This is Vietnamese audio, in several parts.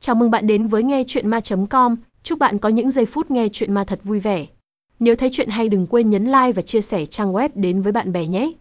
Chào mừng bạn đến với nghe truyện ma.com, chúc bạn có những giây phút nghe truyện ma thật vui vẻ. Nếu thấy truyện hay đừng quên nhấn like và chia sẻ trang web đến với bạn bè nhé.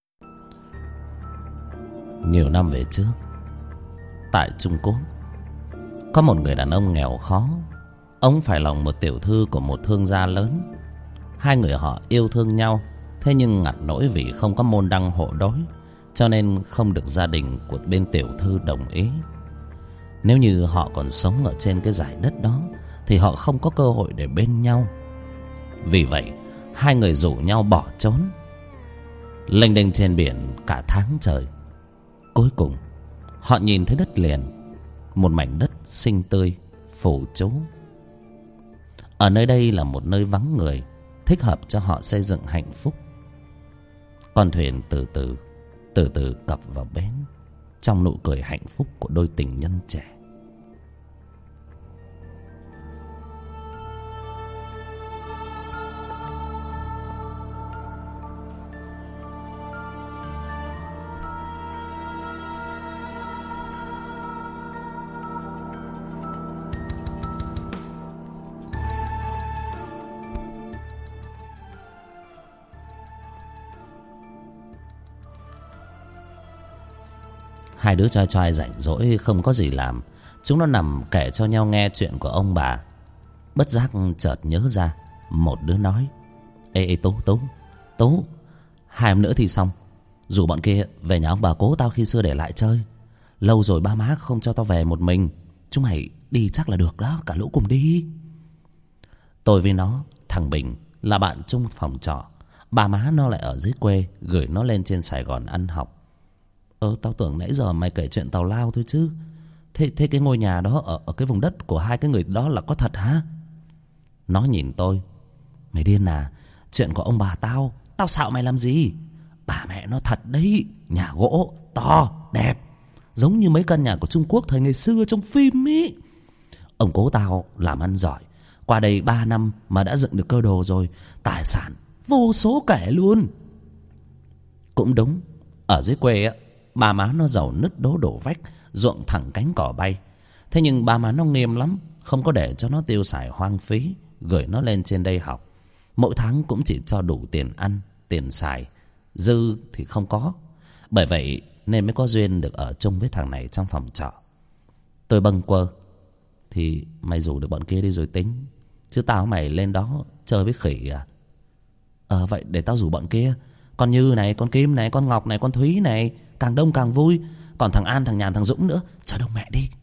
Nhiều năm về trước, tại Trung Quốc, có một người đàn ông nghèo khó. Ông phải lòng một tiểu thư của một thương gia lớn. Hai người họ yêu thương nhau, thế nhưng ngặt nỗi vì không có môn đăng hộ đối, cho nên không được gia đình của bên tiểu thư đồng ý. Nếu như họ còn sống ở trên cái dải đất đó thì họ không có cơ hội để bên nhau. Vì vậy hai người rủ nhau bỏ trốn, lênh đênh trên biển cả tháng trời. Cuối cùng họ nhìn thấy đất liền, một mảnh đất xinh tươi phủ trú. Ở nơi đây là một nơi vắng người, thích hợp cho họ xây dựng hạnh phúc. Con thuyền từ từ cập vào bến, trong nụ cười hạnh phúc của đôi tình nhân trẻ. Hai đứa trai trai rảnh rỗi không có gì làm, chúng nó nằm kể cho nhau nghe chuyện của ông bà. Bất giác chợt nhớ ra, một đứa nói: Ê Tú, 2 hôm nữa thì xong, rủ bọn kia về nhà ông bà cố tao khi xưa để lại chơi. Lâu rồi ba má không cho tao về một mình, chúng mày đi chắc là được đó, cả lũ cùng đi. Tôi với nó, thằng Bình là bạn chung phòng trọ, ba má nó lại ở dưới quê, gửi nó lên trên Sài Gòn ăn học. Tao tưởng nãy giờ mày kể chuyện tào lao thôi chứ. Thế cái ngôi nhà đó ở cái vùng đất của hai cái người đó là có thật hả? Nó nhìn tôi: Mày điên à? Chuyện của ông bà tao xạo mày làm gì? Bà mẹ nó thật đấy. Nhà gỗ to đẹp, giống như mấy căn nhà của Trung Quốc thời ngày xưa trong phim ý. Ông cố tao làm ăn giỏi, qua đây 3 năm mà đã dựng được cơ đồ rồi, tài sản vô số kể luôn. Cũng đúng, ở dưới quê á, ba má nó giàu nứt đố đổ vách, ruộng thẳng cánh cỏ bay. Thế nhưng ba má nó nghiêm lắm, không có để cho nó tiêu xài hoang phí, gửi nó lên trên đây học. Mỗi tháng cũng chỉ cho đủ tiền ăn, tiền xài, dư thì không có. Bởi vậy nên mới có duyên được ở chung với thằng này trong phòng trọ. Tôi bâng quơ: Thì mày rủ được bọn kia đi rồi tính, chứ tao mày lên đó chơi với khỉ à? Vậy để tao rủ bọn kia. Con Như này, con Kim này, con Ngọc này, con Thúy này, càng đông càng vui. Còn thằng An, thằng Nhàn, thằng Dũng nữa, cho đông mẹ đi.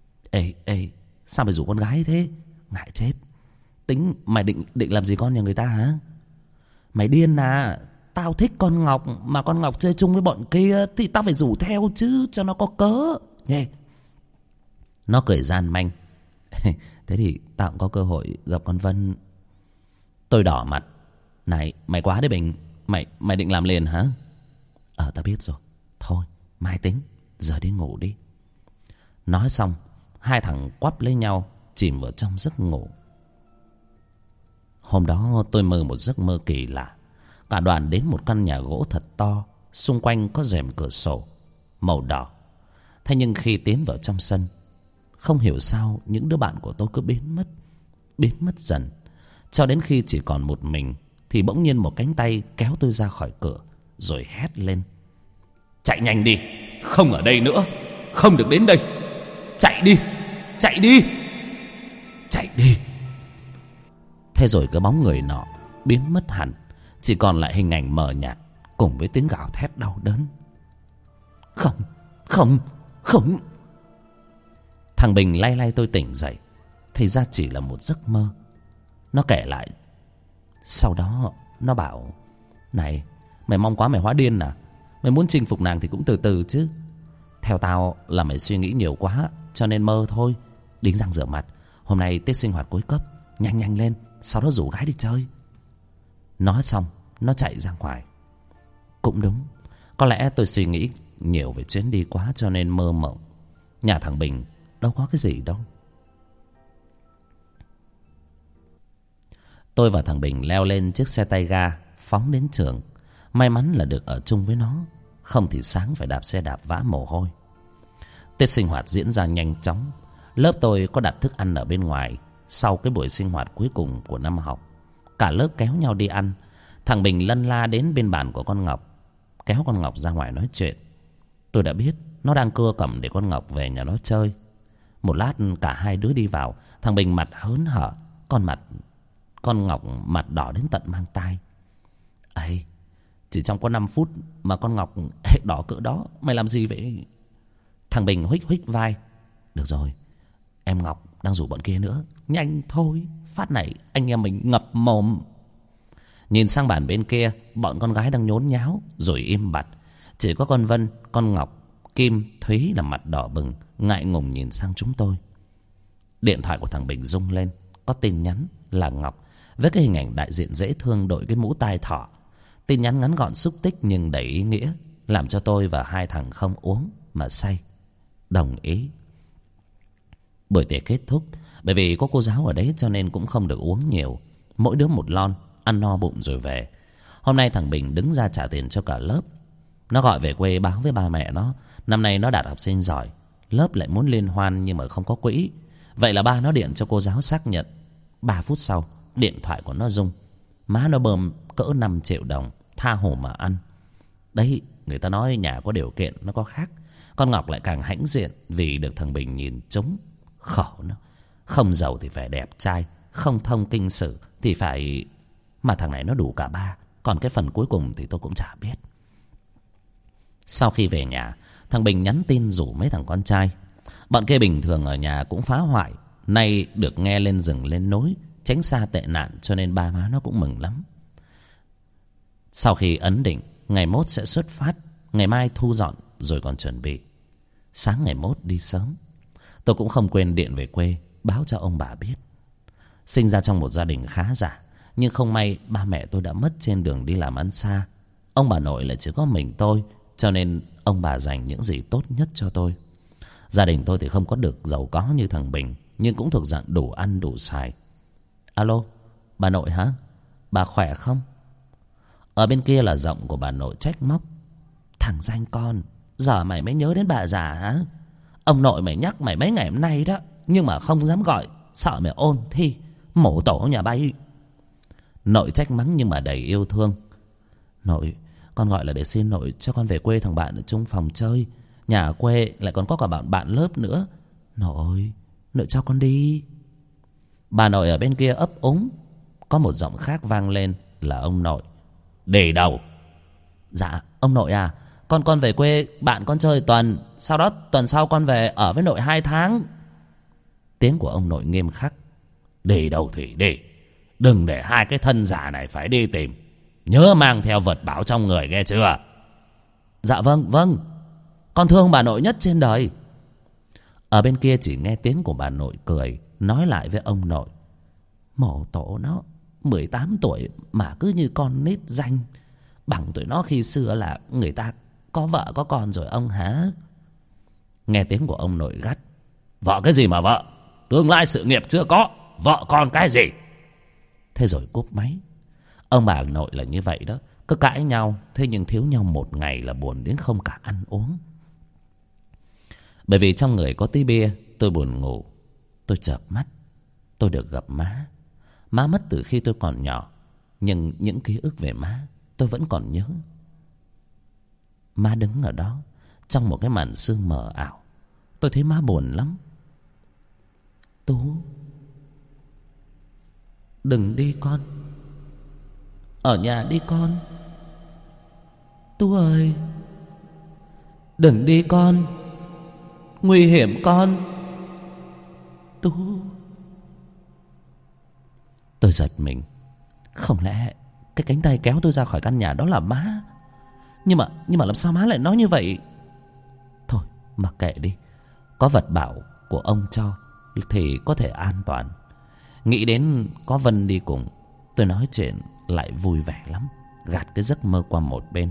Ê, sao mày rủ con gái thế? Ngại chết. Tính mày định làm gì con nhà người ta hả? Mày điên à? Tao thích con Ngọc, mà con Ngọc chơi chung với bọn kia thì tao phải rủ theo chứ, cho nó có cớ. Nghe. Nó cười gian manh. Thế thì tao cũng có cơ hội gặp con Vân. Tôi đỏ mặt. Này, mày quá đấy Bình. Mày định làm liền hả? Tao biết rồi. Thôi, mai tính, giờ đi ngủ đi. Nói xong, hai thằng quắp lấy nhau, chìm vào trong giấc ngủ. Hôm đó tôi mơ một giấc mơ kỳ lạ. Cả đoàn đến một căn nhà gỗ thật to, xung quanh có rèm cửa sổ màu đỏ. Thế nhưng khi tiến vào trong sân, không hiểu sao những đứa bạn của tôi cứ biến mất dần. Cho đến khi chỉ còn một mình, thì bỗng nhiên một cánh tay kéo tôi ra khỏi cửa, rồi hét lên: Chạy nhanh đi, không ở đây nữa, không được đến đây. Chạy đi. Thế rồi cái bóng người nọ biến mất hẳn, chỉ còn lại hình ảnh mờ nhạt cùng với tiếng gào thét đau đớn. Không. Thằng Bình lay tôi tỉnh dậy, thì ra chỉ là một giấc mơ. Nó kể lại. Sau đó nó bảo: Này, mày mong quá mày hóa điên à? Mày muốn chinh phục nàng thì cũng từ từ chứ. Theo tao là mày suy nghĩ nhiều quá, cho nên mơ thôi. Đánh răng rửa mặt, hôm nay tiết sinh hoạt cuối cấp, nhanh lên, sau đó rủ gái đi chơi. Nói xong nó chạy ra ngoài. Cũng đúng, có lẽ tôi suy nghĩ nhiều về chuyến đi quá, cho nên mơ mộng. Nhà thằng Bình đâu có cái gì đâu. Tôi và thằng Bình leo lên chiếc xe tay ga, phóng đến trường. May mắn là được ở chung với nó, không thì sáng phải đạp xe đạp vã mồ hôi. Tiết sinh hoạt diễn ra nhanh chóng. Lớp tôi có đặt thức ăn ở bên ngoài. Sau cái buổi sinh hoạt cuối cùng của năm học, cả lớp kéo nhau đi ăn. Thằng Bình lân la đến bên bàn của con Ngọc, kéo con Ngọc ra ngoài nói chuyện. Tôi đã biết nó đang cưa cẩm để con Ngọc về nhà nó chơi. Một lát cả hai đứa đi vào. Thằng Bình mặt hớn hở, con Ngọc mặt đỏ đến tận mang tai. Ây, chỉ trong có 5 phút mà con Ngọc đỏ cỡ đó. Mày làm gì vậy? Thằng Bình huých huých vai. Được rồi, em Ngọc đang rủ bọn kia nữa. Nhanh thôi, phát này anh em mình ngập mồm. Nhìn sang bàn bên kia, bọn con gái đang nhốn nháo rồi im bặt. Chỉ có con Vân, con Ngọc, Kim, Thúy là mặt đỏ bừng, ngại ngùng nhìn sang chúng tôi. Điện thoại của thằng Bình rung lên. Có tin nhắn là Ngọc, với cái hình ảnh đại diện dễ thương đội cái mũ tai thỏ. Tin nhắn ngắn gọn xúc tích nhưng đầy ý nghĩa, làm cho tôi và hai thằng không uống mà say. Đồng ý. Buổi tiệc kết thúc. Bởi vì có cô giáo ở đấy cho nên cũng không được uống nhiều. Mỗi đứa một lon, ăn no bụng rồi về. Hôm nay thằng Bình đứng ra trả tiền cho cả lớp. Nó gọi về quê báo với ba mẹ nó, năm nay nó đạt học sinh giỏi. Lớp lại muốn liên hoan nhưng mà không có quỹ. Vậy là ba nó điện cho cô giáo xác nhận. 3 phút sau, điện thoại của nó rung. Má nó bơm cỡ 5 triệu đồng, tha hồ mà ăn. Đấy, người ta nói nhà có điều kiện nó có khác. Con Ngọc lại càng hãnh diện vì được thằng Bình nhìn trúng. Khổ nó, không giàu thì phải đẹp trai, không thông kinh sử thì phải... Mà thằng này nó đủ cả ba. Còn cái phần cuối cùng thì tôi cũng chả biết. Sau khi về nhà, thằng Bình nhắn tin rủ mấy thằng con trai. Bọn kia bình thường ở nhà cũng phá hoại, nay được nghe lên rừng lên núi, tránh xa tệ nạn, cho nên ba má nó cũng mừng lắm. Sau khi ấn định ngày mốt sẽ xuất phát, ngày mai thu dọn rồi còn chuẩn bị. Sáng ngày mốt đi sớm. Tôi cũng không quên điện về quê báo cho ông bà biết. Sinh ra trong một gia đình khá giả, nhưng không may ba mẹ tôi đã mất trên đường đi làm ăn xa. Ông bà nội lại chỉ có mình tôi, cho nên ông bà dành những gì tốt nhất cho tôi. Gia đình tôi thì không có được giàu có như thằng Bình, nhưng cũng thuộc dạng đủ ăn đủ xài. Alo, bà nội hả? Bà khỏe không? Ở bên kia là giọng của bà nội trách móc. Thằng danh con, giờ mày mới nhớ đến bà già hả? Ông nội mày nhắc mày mấy ngày hôm nay đó, nhưng mà không dám gọi, sợ mày ôn thi, mổ tổ nhà bay. Nội trách mắng nhưng mà đầy yêu thương. Nội, con gọi là để xin nội cho con về quê thằng bạn ở chung phòng chơi. Nhà ở quê lại còn có cả bạn lớp nữa. Nội cho con đi. Bà nội ở bên kia ấp úng. Có một giọng khác vang lên là ông nội. Để đâu? Dạ ông nội à, con về quê bạn con chơi tuần, sau đó tuần sau con về ở với nội 2 tháng. Tiếng của ông nội nghiêm khắc. Đi đâu thì đi, đừng để hai cái thân giả này phải đi tìm. Nhớ mang theo vật bảo trong người nghe chưa? Dạ vâng, con thương bà nội nhất trên đời. Ở bên kia chỉ nghe tiếng của bà nội cười, nói lại với ông nội. Mổ tổ nó 18 tuổi mà cứ như con nít danh. Bằng tuổi nó khi xưa là người ta có vợ có con rồi ông hả? Nghe tiếng của ông nội gắt. Vợ cái gì mà vợ? Tương lai sự nghiệp chưa có, vợ con cái gì? Thế rồi cúp máy. Ông bà nội là như vậy đó, cứ cãi nhau, thế nhưng thiếu nhau một ngày là buồn đến không cả ăn uống. Bởi vì trong người có tí bia, tôi buồn ngủ. Tôi chợp mắt, tôi được gặp má. Má mất từ khi tôi còn nhỏ, nhưng những ký ức về má tôi vẫn còn nhớ. Má đứng ở đó trong một cái màn sương mờ ảo. Tôi thấy má buồn lắm. Tú, đừng đi con, ở nhà đi con. Tú ơi, đừng đi con, nguy hiểm con. Tú. Tôi giật mình. Không lẽ cái cánh tay kéo tôi ra khỏi căn nhà đó là má? Nhưng mà làm sao má lại nói như vậy? Thôi mặc kệ đi, có vật bảo của ông cho thì có thể an toàn. Nghĩ đến có Vân đi cùng, tôi nói chuyện lại vui vẻ lắm, gạt cái giấc mơ qua một bên.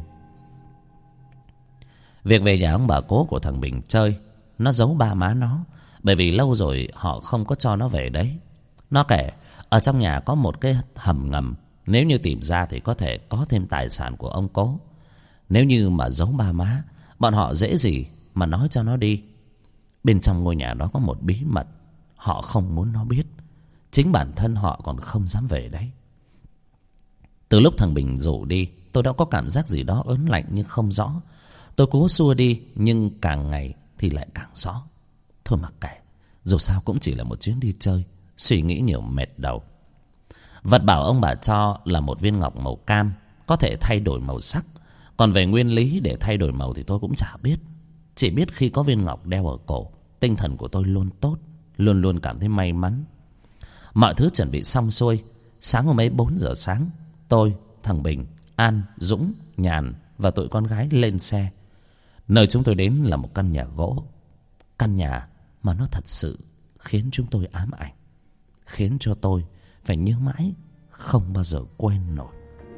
Việc về nhà ông bà cố của thằng Bình chơi, nó giấu ba má nó, bởi vì lâu rồi họ không có cho nó về đấy. Nó kể ở trong nhà có một cái hầm ngầm, nếu như tìm ra thì có thể có thêm tài sản của ông cố. Nếu như mà giấu ba má, bọn họ dễ gì mà nói cho nó đi. Bên trong ngôi nhà đó có một bí mật họ không muốn nó biết. Chính bản thân họ còn không dám về đấy. Từ lúc thằng Bình rủ đi, tôi đã có cảm giác gì đó ớn lạnh nhưng không rõ. Tôi cố xua đi nhưng càng ngày thì lại càng rõ. Thôi mặc kệ, dù sao cũng chỉ là một chuyến đi chơi. Suy nghĩ nhiều mệt đầu. Vật bảo ông bà cho là một viên ngọc màu cam, có thể thay đổi màu sắc. Còn về nguyên lý để thay đổi màu thì tôi cũng chả biết. Chỉ biết khi có viên ngọc đeo ở cổ, tinh thần của tôi luôn tốt, luôn luôn cảm thấy may mắn. Mọi thứ chuẩn bị xong xuôi. Sáng hôm ấy 4 giờ sáng, tôi, thằng Bình, An, Dũng, Nhàn và tụi con gái lên xe. Nơi chúng tôi đến là một căn nhà gỗ. Căn nhà mà nó thật sự khiến chúng tôi ám ảnh, khiến cho tôi phải nhớ mãi, không bao giờ quên nổi.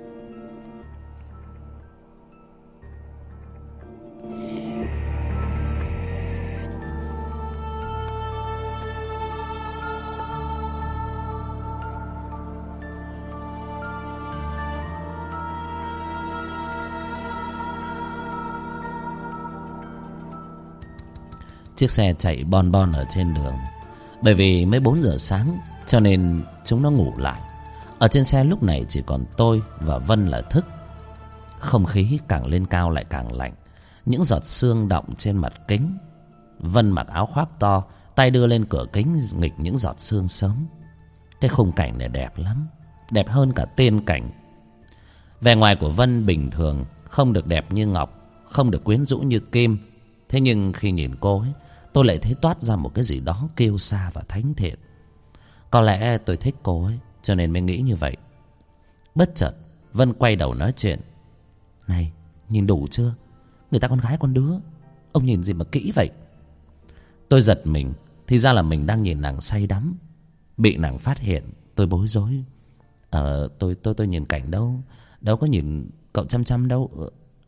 Chiếc xe chạy bon bon ở trên đường. Bởi vì mới 4 giờ sáng cho nên chúng nó ngủ lại. Ở trên xe lúc này chỉ còn tôi và Vân là thức. Không khí càng lên cao lại càng lạnh. Những giọt sương đọng trên mặt kính. Vân mặc áo khoác to, tay đưa lên cửa kính nghịch những giọt sương sớm. Cái khung cảnh này đẹp lắm, đẹp hơn cả tiên cảnh. Vẻ ngoài của Vân bình thường, không được đẹp như ngọc, không được quyến rũ như kim. Thế nhưng khi nhìn cô ấy, tôi lại thấy toát ra một cái gì đó kiêu sa và thánh thiện. Có lẽ tôi thích cô ấy cho nên mới nghĩ như vậy. Bất chợt Vân quay đầu nói chuyện. Này, nhìn đủ chưa? Người ta con gái con đứa, ông nhìn gì mà kỹ vậy? Tôi giật mình. Thì ra là mình đang nhìn nàng say đắm. Bị nàng phát hiện, tôi bối rối. Tôi nhìn cảnh đâu, đâu có nhìn cậu chăm chăm đâu.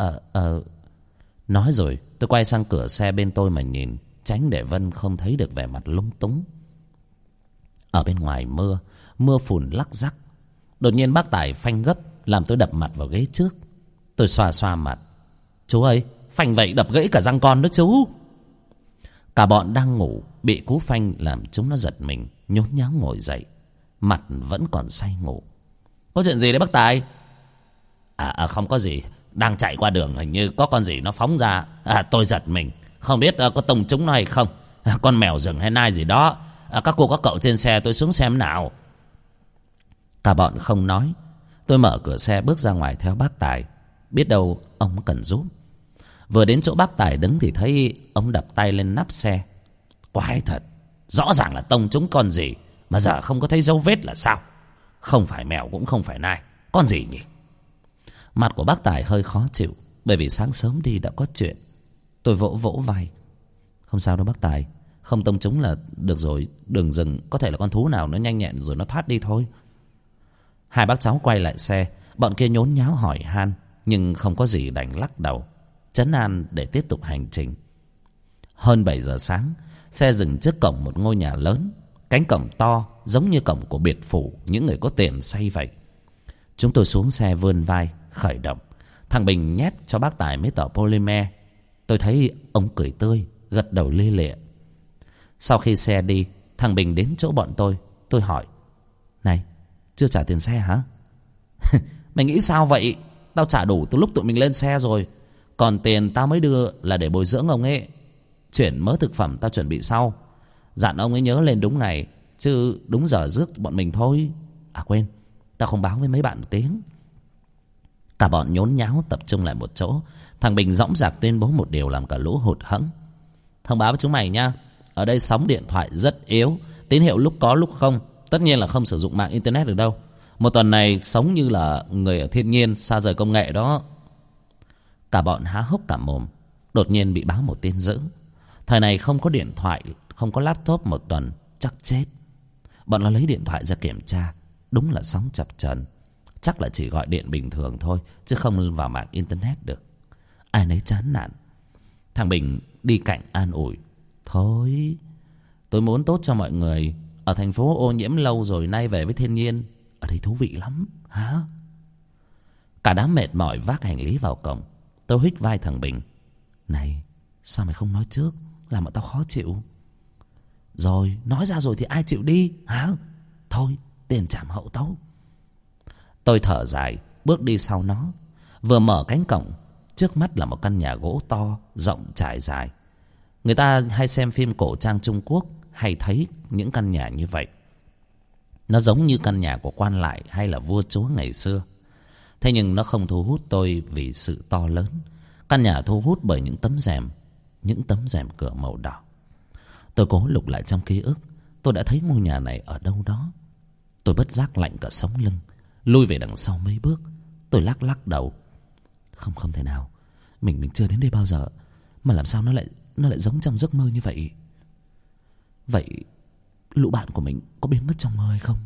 Nói rồi tôi quay sang cửa xe bên tôi mà nhìn, tránh để Vân không thấy được vẻ mặt lúng túng. Ở bên ngoài mưa phùn lắc rắc. Đột nhiên bác Tài phanh gấp, làm tôi đập mặt vào ghế trước. Tôi xoa xoa mặt. Chú ơi, phanh vậy đập gãy cả răng con đó chú. Cả bọn đang ngủ, bị cú phanh làm chúng nó giật mình, nhốn nháo ngồi dậy. Mặt vẫn còn say ngủ. Có chuyện gì đấy bác Tài? Không có gì. Đang chạy qua đường hình như có con gì nó phóng ra. Tôi giật mình, không biết có tông chúng nó hay không. Con mèo rừng hay nai gì đó. Các cô các cậu trên xe, tôi xuống xem nào. Cả bọn không nói. Tôi mở cửa xe bước ra ngoài theo bác Tài. Biết đâu ông cần giúp. Vừa đến chỗ bác Tài đứng thì thấy ông đập tay lên nắp xe. Quái thật, rõ ràng là tông chúng con gì mà giờ không có thấy dấu vết là sao? Không phải mèo cũng không phải nai, con gì nhỉ? Mặt của bác Tài hơi khó chịu, bởi vì sáng sớm đi đã có chuyện. Tôi vỗ vỗ vai. Không sao đâu bác Tài, không tông chúng là được rồi. Đường rừng có thể là con thú nào nó nhanh nhẹn rồi nó thoát đi thôi. Hai bác cháu quay lại xe. Bọn kia nhốn nháo hỏi han, nhưng không có gì đành lắc đầu, trấn an để tiếp tục hành trình. Hơn 7 giờ sáng, xe dừng trước cổng một ngôi nhà lớn. Cánh cổng to giống như cổng của biệt phủ những người có tiền xây vậy. Chúng tôi xuống xe vươn vai khởi động. Thằng Bình nhét cho bác Tài mấy tờ polymer. Tôi thấy ông cười tươi, gật đầu lia lịa. Sau khi xe đi, thằng Bình đến chỗ bọn tôi. Tôi hỏi, này, chưa trả tiền xe hả? Mày nghĩ sao vậy? Tao trả đủ từ lúc tụi mình lên xe rồi. Còn tiền tao mới đưa là để bồi dưỡng ông ấy. Chuyển mớ thực phẩm tao chuẩn bị sau. Dặn ông ấy nhớ lên đúng ngày, chứ đúng giờ rước bọn mình thôi. Quên, tao không báo với mấy bạn một tiếng. Cả bọn nhốn nháo tập trung lại một chỗ. Thằng Bình dõng dạc tuyên bố một điều làm cả lũ hụt hẫng. Thông báo với chúng mày nha, ở đây sóng điện thoại rất yếu, tín hiệu lúc có lúc không. Tất nhiên là không sử dụng mạng internet được đâu. Một tuần này sống như là người ở thiên nhiên, xa rời công nghệ đó. Cả bọn há hốc cả mồm. Đột nhiên bị báo một tin dữ. Thời này không có điện thoại, không có laptop một tuần chắc chết. Bọn nó lấy điện thoại ra kiểm tra. Đúng là sóng chập chờn. Chắc là chỉ gọi điện bình thường thôi, chứ không vào mạng internet được. Ai nấy chán nản. Thằng Bình đi cạnh an ủi. Thôi, tôi muốn tốt cho mọi người. Ở thành phố ô nhiễm lâu rồi, nay về với thiên nhiên, ở đây thú vị lắm hả? Cả đám mệt mỏi vác hành lý vào cổng. Tôi huých vai thằng Bình. Này, sao mày không nói trước? làm mà tao khó chịu. Rồi, nói ra rồi thì ai chịu đi hả? Thôi, tiền trảm hậu tấu. Tôi thở dài, bước đi sau nó. Vừa mở cánh cổng, trước mắt là một căn nhà gỗ to, rộng trải dài. Người ta hay xem phim cổ trang Trung Quốc, hay thấy những căn nhà như vậy. Nó giống như căn nhà của quan lại hay là vua chúa ngày xưa. Thế nhưng nó không thu hút tôi vì sự to lớn. Căn nhà thu hút bởi những tấm rèm cửa màu đỏ. Tôi cố lục lại trong ký ức, tôi đã thấy ngôi nhà này ở đâu đó. Tôi bất giác lạnh cả sống lưng, lui về đằng sau mấy bước. Tôi lắc đầu. Không thể nào, mình chưa đến đây bao giờ, mà làm sao nó lại giống trong giấc mơ như vậy? Vậy lũ bạn của mình có biến mất trong mơ hay không?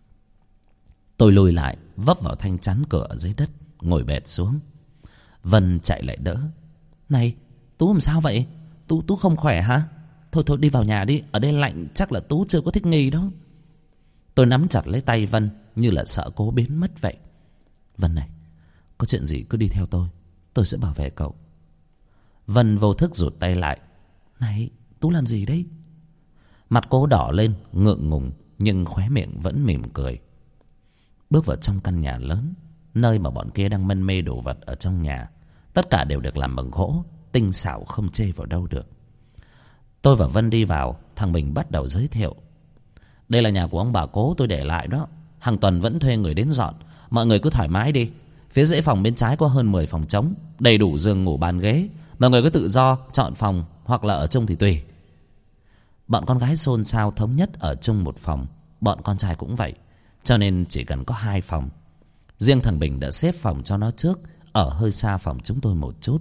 Tôi lùi lại, vấp vào thanh chắn cửa ở dưới đất, ngồi bệt xuống. Vân chạy lại đỡ. Này, Tú làm sao vậy? Tú không khỏe hả? Thôi đi vào nhà đi, ở đây lạnh, chắc là Tú chưa có thích nghi đó. Tôi nắm chặt lấy tay Vân như là sợ cô biến mất vậy. Vân này, có chuyện gì cứ đi theo tôi sẽ bảo vệ cậu. Vân vô thức rụt tay lại. Này, Tú làm gì đấy? Mặt cô đỏ lên, ngượng ngùng, nhưng khóe miệng vẫn mỉm cười. Bước vào trong căn nhà lớn, nơi mà bọn kia đang mân mê đồ vật ở trong nhà. Tất cả đều được làm bằng gỗ, tinh xảo không chê vào đâu được. Tôi và Vân đi vào, thằng Bình bắt đầu giới thiệu. Đây là nhà của ông bà cố tôi để lại đó. Hàng tuần vẫn thuê người đến dọn. Mọi người cứ thoải mái đi. Phía dãy phòng bên trái có hơn 10 phòng trống, đầy đủ giường ngủ bàn ghế. Mọi người cứ tự do chọn phòng, hoặc là ở chung thì tùy. Bọn con gái xôn xao thống nhất ở chung một phòng. Bọn con trai cũng vậy, cho nên chỉ cần có 2 phòng. Riêng thằng Bình đã xếp phòng cho nó trước, ở hơi xa phòng chúng tôi một chút.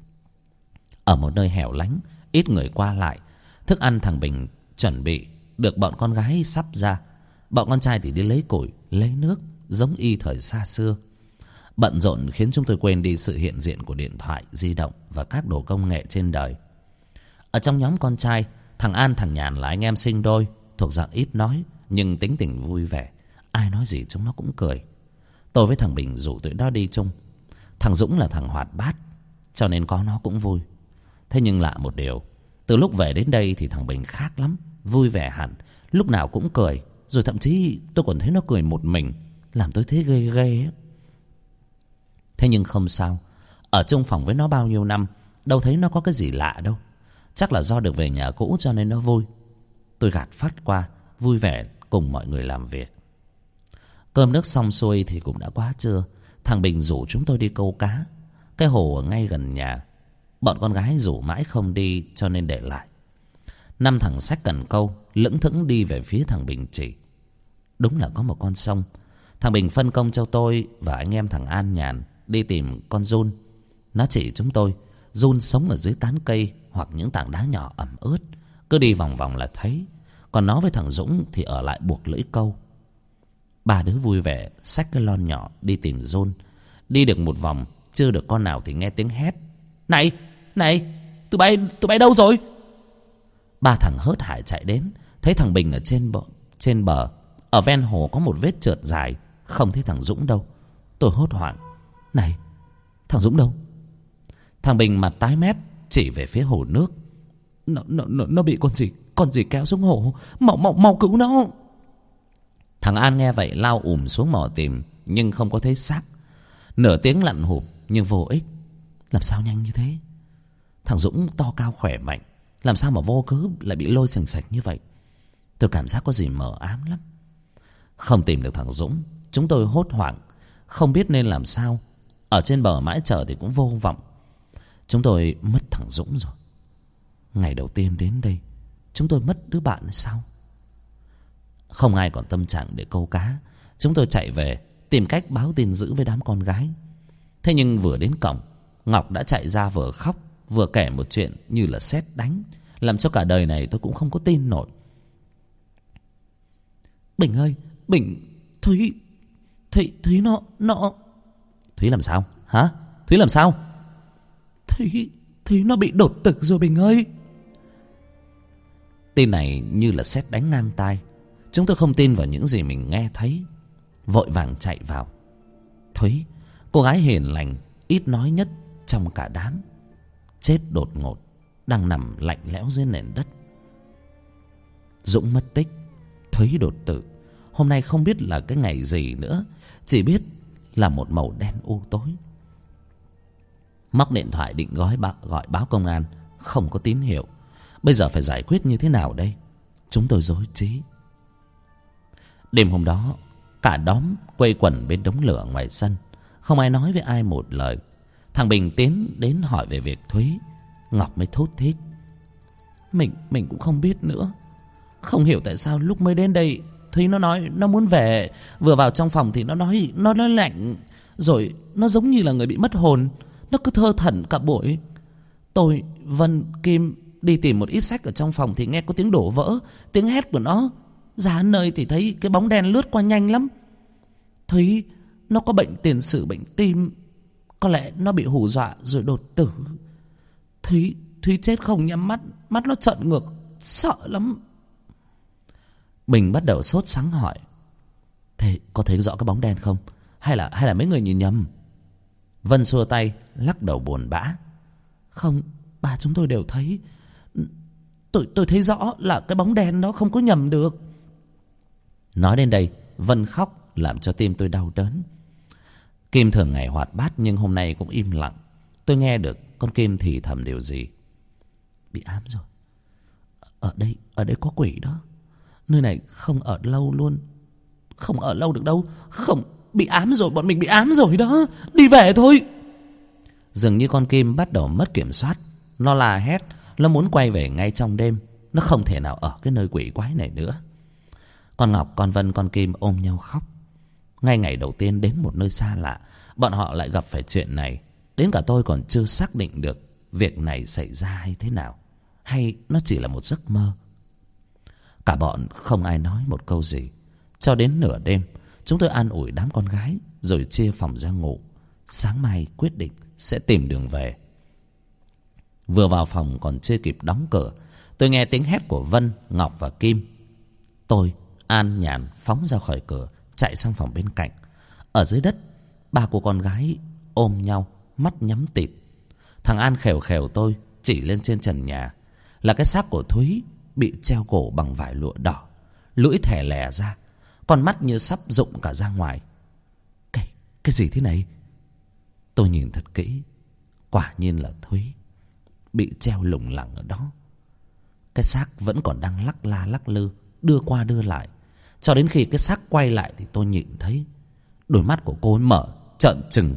Ở một nơi hẻo lánh, ít người qua lại. Thức ăn thằng Bình chuẩn bị được bọn con gái sắp ra. Bọn con trai thì đi lấy củi, lấy nước, giống y thời xa xưa. Bận rộn khiến chúng tôi quên đi sự hiện diện của điện thoại di động và các đồ công nghệ trên đời. Ở trong nhóm con trai, thằng An thằng Nhàn là anh em sinh đôi, thuộc dạng ít nói nhưng tính tình vui vẻ. Ai nói gì chúng nó cũng cười. Tôi với thằng Bình rủ tụi nó đi chung. Thằng Dũng là thằng hoạt bát, cho nên có nó cũng vui. Thế nhưng lạ một điều, từ lúc về đến đây thì thằng Bình khác lắm, vui vẻ hẳn, lúc nào cũng cười. Rồi thậm chí tôi còn thấy nó cười một mình, làm tôi thấy ghê ghê. Thế nhưng không sao, ở chung phòng với nó bao nhiêu năm, đâu thấy nó có cái gì lạ đâu. Chắc là do được về nhà cũ cho nên nó vui. Tôi gạt phắt qua, vui vẻ cùng mọi người làm việc. Cơm nước xong xuôi thì cũng đã quá trưa. Thằng Bình rủ chúng tôi đi câu cá. Cái hồ ở ngay gần nhà. Bọn con gái rủ mãi không đi cho nên để lại. 5 thằng xách cần câu lững thững đi về phía thằng Bình chỉ. Đúng là có một con sông. Thằng Bình phân công cho tôi và anh em thằng An Nhàn đi tìm con giun. Nó chỉ chúng tôi, giun sống ở dưới tán cây hoặc những tảng đá nhỏ ẩm ướt. Cứ đi vòng vòng là thấy. Còn nó với thằng Dũng thì ở lại buộc lưỡi câu. 3 đứa vui vẻ xách cái lon nhỏ đi tìm giun. Đi được một vòng, chưa được con nào thì nghe tiếng hét. Này, tụi bay đâu rồi? 3 thằng hớt hải chạy đến, thấy thằng Bình ở trên bờ. Ở ven hồ có một vết trượt dài, không thấy thằng Dũng đâu. Tôi hốt hoảng. Này, thằng Dũng đâu? Thằng Bình mặt tái mét chỉ về phía hồ nước. Nó bị con gì kéo xuống hồ. Mau cứu nó. Thằng An nghe vậy lao xuống mò tìm, nhưng không có thấy xác. Nửa tiếng lặn hụp nhưng vô ích. Làm sao nhanh như thế? Thằng Dũng to cao khỏe mạnh, làm sao mà vô cớ lại bị lôi sành sạch như vậy? Tôi cảm giác có gì mờ ám lắm. Không tìm được thằng Dũng, chúng tôi hốt hoảng, không biết nên làm sao. Ở trên bờ mãi chờ thì cũng vô vọng. Chúng tôi mất thằng Dũng rồi. Ngày đầu tiên đến đây, chúng tôi mất đứa bạn hay sao? Không ai còn tâm trạng để câu cá. Chúng tôi chạy về, tìm cách báo tin dữ với đám con gái. Thế nhưng vừa đến cổng, Ngọc đã chạy ra vừa khóc vừa kể một chuyện như là sét đánh, làm cho cả đời này tôi cũng không có tin nổi. Bình ơi, Bình, Thúy nó Thúy làm sao? Hả? Thúy làm sao? Thúy nó bị đột tử rồi Bình ơi. Tin này như là sét đánh ngang tai. Chúng tôi không tin vào những gì mình nghe thấy, vội vàng chạy vào. Thúy, cô gái hiền lành, ít nói nhất trong cả đám, chết đột ngột đang nằm lạnh lẽo dưới nền đất. Dũng mất tích, Thúy đột tử. Hôm nay không biết là cái ngày gì nữa, chỉ biết là một màu đen u tối. Móc điện thoại định gọi báo công an, không có tín hiệu. Bây giờ phải giải quyết như thế nào đây? Chúng tôi rối trí. Đêm hôm đó, cả đóm quây quần bên đống lửa ngoài sân, không ai nói với ai một lời. Thằng Bình tiến đến hỏi về việc Thúy. Ngọc mới thốt thít: Mình cũng không biết nữa. Không hiểu tại sao lúc mới đến đây Thúy nó nói nó muốn về. Vừa vào trong phòng thì nó nói lạnh. Rồi nó giống như là người bị mất hồn. Nó cứ thơ thẩn cả buổi. Tôi, Vân, Kim đi tìm một ít sách ở trong phòng thì nghe có tiếng đổ vỡ, tiếng hét của nó. Ra nơi thì thấy cái bóng đen lướt qua nhanh lắm. Thúy nó có bệnh tiền sử bệnh tim. Có lẽ nó bị hù dọa rồi đột tử. Thúy chết không nhắm mắt. Mắt nó trợn ngược, sợ lắm. Bình bắt đầu sốt sắng hỏi: Thế có thấy rõ cái bóng đen không? Hay là mấy người nhìn nhầm? Vân xua tay lắc đầu buồn bã: Không, ba chúng tôi đều thấy. Tôi thấy rõ là cái bóng đen đó không có nhầm được. Nói đến đây Vân khóc làm cho tim tôi đau đớn. Kim thường ngày hoạt bát nhưng hôm nay cũng im lặng. Tôi nghe được con Kim thì thầm điều gì: Bị ám rồi. Ở đây có quỷ đó. Nơi này không ở lâu luôn. Không ở lâu được đâu. Không, bị ám rồi, bọn mình bị ám rồi đó. Đi về thôi. Dường như con Kim bắt đầu mất kiểm soát. Nó la hét, nó muốn quay về ngay trong đêm. Nó không thể nào ở cái nơi quỷ quái này nữa. Con Ngọc, con Vân, con Kim ôm nhau khóc. Ngay ngày đầu tiên đến một nơi xa lạ, bọn họ lại gặp phải chuyện này. Đến cả tôi còn chưa xác định được việc này xảy ra hay thế nào, hay nó chỉ là một giấc mơ. Cả bọn không ai nói một câu gì. Cho đến nửa đêm, chúng tôi an ủi đám con gái rồi chia phòng ra ngủ. Sáng mai quyết định sẽ tìm đường về. Vừa vào phòng còn chưa kịp đóng cửa, tôi nghe tiếng hét của Vân, Ngọc và Kim. Tôi an nhàn phóng ra khỏi cửa, chạy sang phòng bên cạnh. Ở dưới đất, ba cô con gái ôm nhau, mắt nhắm tịt. Thằng An khều khều tôi chỉ lên trên trần nhà là cái xác của Thúy bị treo cổ bằng vải lụa đỏ, lưỡi thè lè ra, con mắt như sắp rụng cả ra ngoài. Cái gì thế này? Tôi nhìn thật kỹ, quả nhiên là Thúy bị treo lủng lẳng ở đó. Cái xác vẫn còn đang lắc la lắc lư, đưa qua đưa lại, cho đến khi cái xác quay lại thì tôi nhìn thấy đôi mắt của cô ấy mở trợn trừng.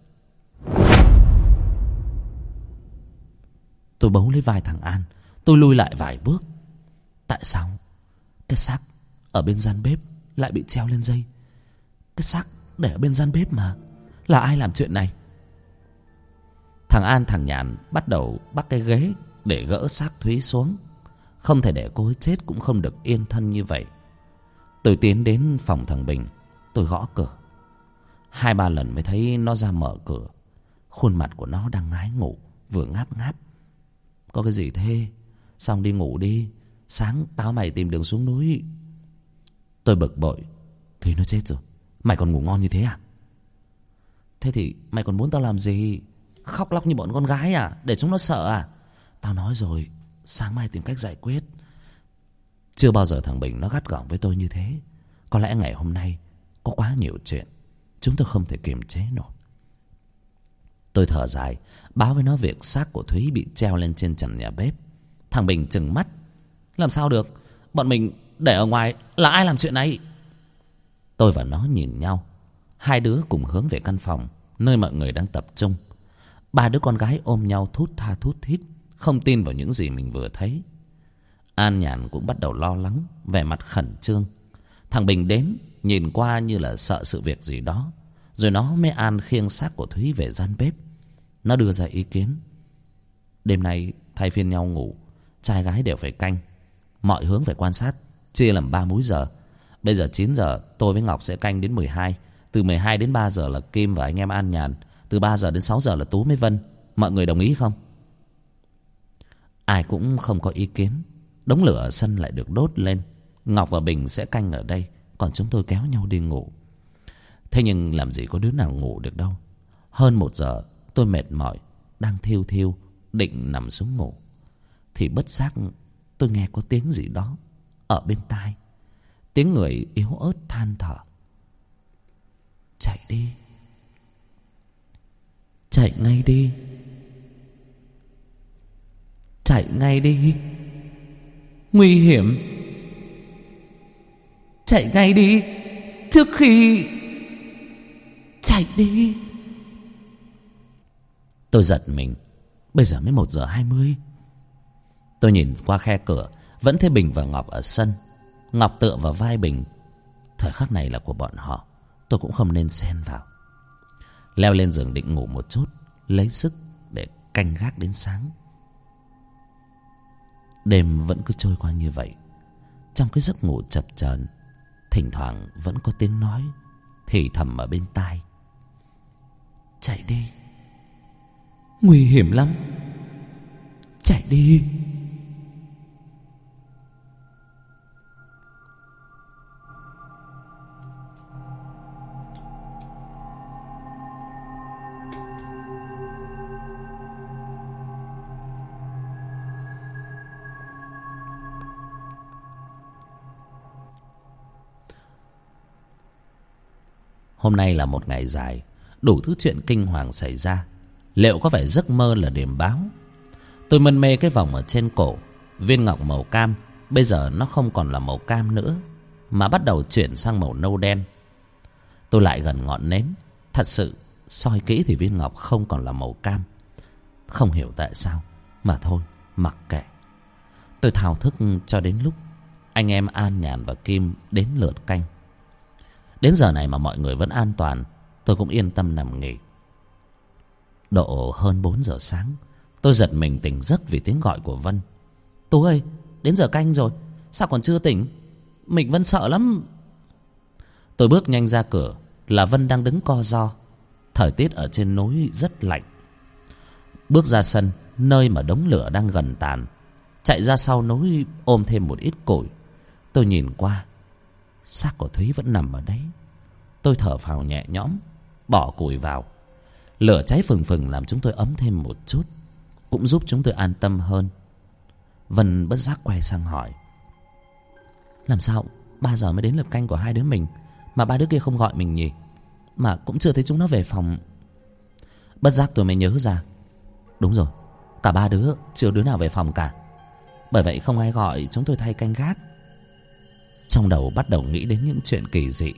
Tôi bấu lấy vai thằng An, tôi lui lại vài bước. Tại sao cái xác ở bên gian bếp lại bị treo lên dây? Cái xác để ở bên gian bếp mà. Là ai làm chuyện này? Thằng An, thằng Nhàn bắt đầu bắt cái ghế để gỡ xác Thúy xuống. Không thể để cô ấy chết, cũng không được yên thân như vậy. Tôi tiến đến phòng thằng Bình, tôi gõ cửa. 2-3 lần mới thấy nó ra mở cửa. Khuôn mặt của nó đang ngái ngủ, vừa ngáp ngáp. Có cái gì thế? Xong đi ngủ đi, sáng tao mày tìm đường xuống núi. Tôi bực bội: Thúy nó chết rồi, mày còn ngủ ngon như thế à? Thế thì mày còn muốn tao làm gì? Khóc lóc như bọn con gái à? Để chúng nó sợ à? Tao nói rồi, sáng mai tìm cách giải quyết. Chưa bao giờ thằng Bình nó gắt gỏng với tôi như thế. Có lẽ ngày hôm nay có quá nhiều chuyện, chúng tôi không thể kiềm chế nổi. Tôi thở dài, báo với nó việc xác của Thúy bị treo lên trên trần nhà bếp. Thằng Bình trừng mắt: Làm sao được? Bọn mình để ở ngoài, là ai làm chuyện này? Tôi và nó nhìn nhau. Hai đứa cùng hướng về căn phòng nơi mọi người đang tập trung. Ba đứa con gái ôm nhau thút tha thút thít, không tin vào những gì mình vừa thấy. An Nhàn cũng bắt đầu lo lắng, vẻ mặt khẩn trương. Thằng Bình đến, nhìn qua như là sợ sự việc gì đó, rồi nó mới An khiêng xác của Thúy về gian bếp. Nó đưa ra ý kiến: Đêm nay thay phiên nhau ngủ, trai gái đều phải canh, mọi hướng phải quan sát, chia làm 3 múi giờ. Bây giờ 9 giờ tôi với Ngọc sẽ canh đến 12. Từ 12 đến 3 giờ là Kim và anh em An Nhàn. Từ 3 giờ đến 6 giờ là Tú với Vân. Mọi người đồng ý không? Ai cũng không có ý kiến. Đống lửa ở sân lại được đốt lên. Ngọc và Bình sẽ canh ở đây, còn chúng tôi kéo nhau đi ngủ. Thế nhưng làm gì có đứa nào ngủ được đâu. Hơn 1 giờ tôi mệt mỏi, đang thiêu thiêu định nằm xuống ngủ. thì bất giác tôi nghe có tiếng gì đó ở bên tai. Tiếng người yếu ớt than thở. Chạy đi, chạy ngay đi, chạy ngay đi, nguy hiểm, chạy ngay đi trước khi... Chạy đi. Tôi giật mình. Bây giờ mới 1:20. Tôi nhìn qua khe cửa, vẫn thấy Bình và Ngọc ở sân. Ngọc tựa vào vai Bình. Thời khắc này là của bọn họ, tôi cũng không nên xen vào. Leo lên giường định ngủ một chút, lấy sức để canh gác đến sáng. Đêm vẫn cứ trôi qua như vậy. Trong cái giấc ngủ chập chờn, thỉnh thoảng vẫn có tiếng nói thì thầm ở bên tai. Chạy đi, nguy hiểm lắm, chạy đi. Hôm nay là một ngày dài, đủ thứ chuyện kinh hoàng xảy ra. Liệu có phải giấc mơ là điềm báo? Tôi mân mê cái vòng ở trên cổ. Viên ngọc màu cam bây giờ nó không còn là màu cam nữa, mà bắt đầu chuyển sang màu nâu đen. Tôi lại gần ngọn nến. Thật sự soi kỹ thì viên ngọc không còn là màu cam. Không hiểu tại sao, mà thôi mặc kệ. Tôi thao thức cho đến lúc anh em An, Nhàn và Kim đến lượt canh. Đến giờ này mà mọi người vẫn an toàn, tôi cũng yên tâm nằm nghỉ. Độ hơn 4 giờ sáng, tôi giật mình tỉnh giấc vì tiếng gọi của Vân. Tú ơi, đến giờ canh rồi, sao còn chưa tỉnh? Mình Vân sợ lắm. Tôi bước nhanh ra cửa, là Vân đang đứng co ro. Thời tiết ở trên núi rất lạnh. Bước ra sân, nơi mà đống lửa đang gần tàn, chạy ra sau núi ôm thêm một ít củi. Tôi nhìn qua, xác của Thúy vẫn nằm ở đấy. Tôi thở phào nhẹ nhõm, bỏ củi vào. Lửa cháy phừng phừng làm chúng tôi ấm thêm một chút, cũng giúp chúng tôi an tâm hơn. Vân bất giác quay sang hỏi. Làm sao 3 giờ mới đến lượt canh của hai đứa mình, mà ba đứa kia không gọi mình nhỉ? Mà cũng chưa thấy chúng nó về phòng. Bất giác tôi mới nhớ ra. Đúng rồi, cả ba đứa chưa đứa nào về phòng cả. Bởi vậy không ai gọi chúng tôi thay canh gác. Trong đầu bắt đầu nghĩ đến những chuyện kỳ dị.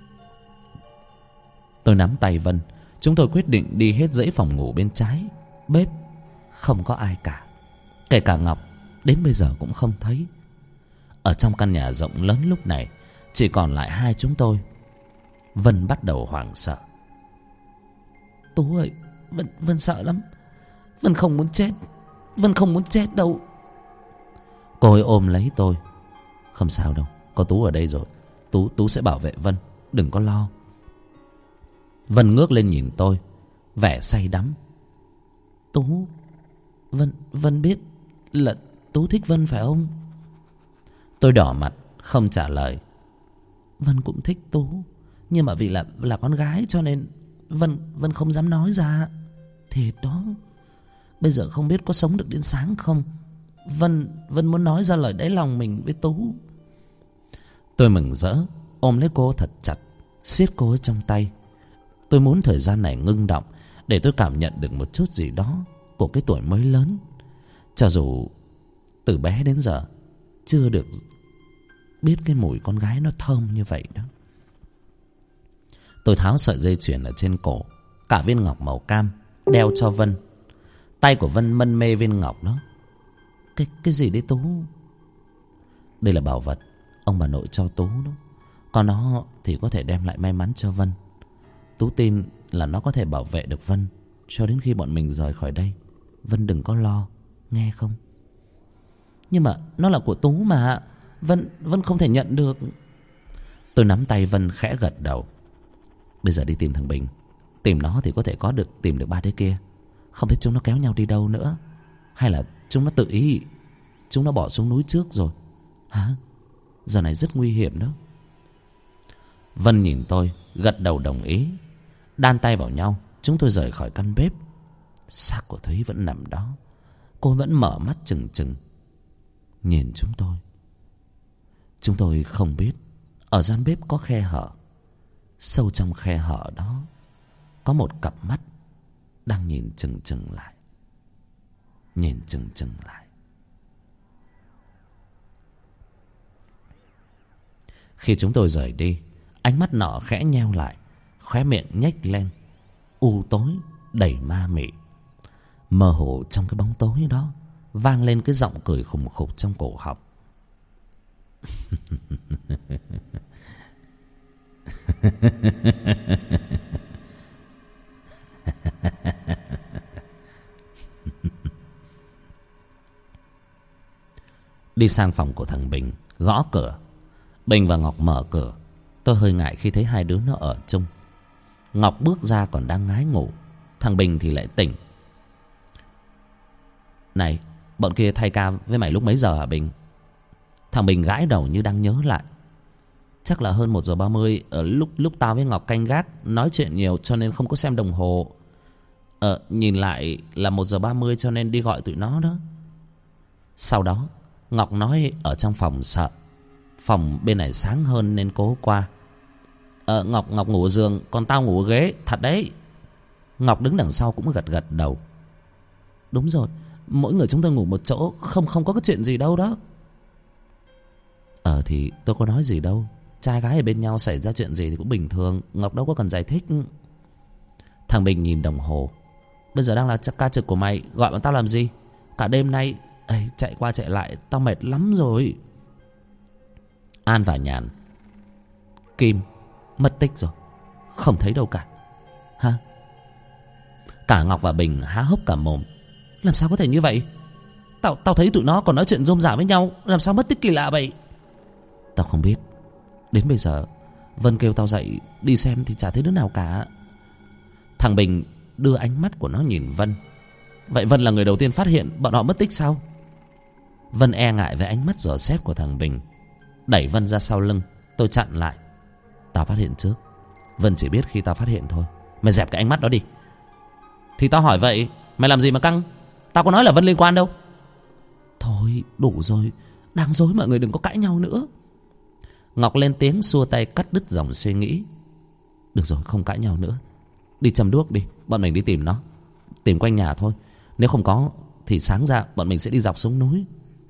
Tôi nắm tay Vân. Chúng tôi quyết định đi hết dãy phòng ngủ bên trái. Bếp không có ai cả, kể cả Ngọc đến bây giờ cũng không thấy. Ở trong căn nhà rộng lớn lúc này chỉ còn lại hai chúng tôi. Vân bắt đầu hoảng sợ. Tú ơi, Vân sợ lắm. Vân không muốn chết. Vân không muốn chết đâu. Cô ấy ôm lấy tôi. Không sao đâu, có Tú ở đây rồi. Tú sẽ bảo vệ Vân, đừng có lo. Vân ngước lên nhìn tôi, vẻ say đắm. Tú, Vân biết là Tú thích Vân phải không? Tôi đỏ mặt không trả lời. Vân cũng thích Tú, nhưng mà vì là con gái cho nên Vân không dám nói ra. Thiệt đó. Bây giờ không biết có sống được đến sáng không. Vân muốn nói ra lời đáy lòng mình với Tú. Tôi mừng rỡ ôm lấy cô thật chặt, siết cô ấy trong tay. Tôi muốn thời gian này ngưng động để tôi cảm nhận được một chút gì đó của cái tuổi mới lớn. Cho dù từ bé đến giờ chưa được biết cái mùi con gái nó thơm như vậy đó. Tôi tháo sợi dây chuyền ở trên cổ, cả viên ngọc màu cam, đeo cho Vân. Tay của Vân mân mê viên ngọc đó. Cái gì đấy Tú? Đây là bảo vật ông bà nội cho Tú đó. Còn nó thì có thể đem lại may mắn cho Vân. Tú tin là nó có thể bảo vệ được Vân cho đến khi bọn mình rời khỏi đây. Vân đừng có lo, nghe không? Nhưng mà nó là của Tú mà. Vân không thể nhận được. Tôi nắm tay Vân khẽ gật đầu. Bây giờ đi tìm thằng Bình. Tìm nó thì có thể tìm được ba đứa kia. Không biết chúng nó kéo nhau đi đâu nữa, hay là chúng nó tự ý chúng nó bỏ xuống núi trước rồi. Hả? Giờ này rất nguy hiểm đó. Vân nhìn tôi, gật đầu đồng ý. Đan tay vào nhau, chúng tôi rời khỏi căn bếp. Xác của Thúy vẫn nằm đó. Cô vẫn mở mắt trừng trừng, nhìn chúng tôi. Chúng tôi không biết ở gian bếp có khe hở. Sâu trong khe hở đó có một cặp mắt đang nhìn chừng chừng lại. Nhìn chừng chừng lại. Khi chúng tôi rời đi, ánh mắt nọ khẽ nheo lại, khóe miệng nhếch lên, u tối đầy ma mị. Mơ hồ trong cái bóng tối đó vang lên cái giọng cười khùng khục trong cổ họng. Đi sang phòng của thằng Bình, gõ cửa. Bình và Ngọc mở cửa. Tôi hơi ngại khi thấy hai đứa nó ở chung. Ngọc bước ra còn đang ngái ngủ, thằng Bình thì lại tỉnh. Này, bọn kia thay ca với mày lúc mấy giờ hả Bình? Thằng Bình gãi đầu như đang nhớ lại. Chắc là hơn 1:30. Lúc tao với Ngọc canh gác, nói chuyện nhiều cho nên không có xem đồng hồ. Nhìn lại là 1:30 cho nên đi gọi tụi nó đó. Sau đó Ngọc nói ở trong phòng sợ phòng bên này sáng hơn nên cố qua. Ngọc ngủ giường, còn tao ngủ ghế. Thật đấy. Ngọc đứng đằng sau cũng gật gật đầu. Đúng rồi, mỗi người chúng tôi ngủ một chỗ, không có cái chuyện gì đâu đó. Thì tôi có nói gì đâu. Trai gái ở bên nhau xảy ra chuyện gì thì cũng bình thường. Ngọc đâu có cần giải thích. Thằng Bình nhìn đồng hồ. Bây giờ đang là ca trực của mày, gọi bọn tao làm gì? Cả đêm nay chạy qua chạy lại, tao mệt lắm rồi. An và Nhàn. Kim mất tích rồi, không thấy đâu cả. Hả? Cả Ngọc và Bình há hốc cả mồm. Làm sao có thể như vậy? Tao thấy tụi nó còn nói chuyện rôm rả với nhau. Làm sao mất tích kỳ lạ vậy? Tao không biết. Đến bây giờ Vân kêu tao dậy đi xem thì chả thấy đứa nào cả. Thằng Bình đưa ánh mắt của nó nhìn Vân. Vậy Vân là người đầu tiên phát hiện bọn họ mất tích sao? Vân e ngại với ánh mắt dò xét của thằng Bình, đẩy Vân ra sau lưng. Tôi chặn lại. Tao phát hiện trước. Vân chỉ biết khi tao phát hiện thôi. Mày dẹp cái ánh mắt đó đi. Thì tao hỏi vậy, mày làm gì mà căng? Tao có nói là Vân liên quan đâu. Thôi đủ rồi, đáng dối, mọi người đừng có cãi nhau nữa. Ngọc lên tiếng xua tay cắt đứt dòng suy nghĩ. Được rồi, không cãi nhau nữa. Đi châm đuốc đi, bọn mình đi tìm nó. Tìm quanh nhà thôi. Nếu không có thì sáng ra bọn mình sẽ đi dọc xuống núi.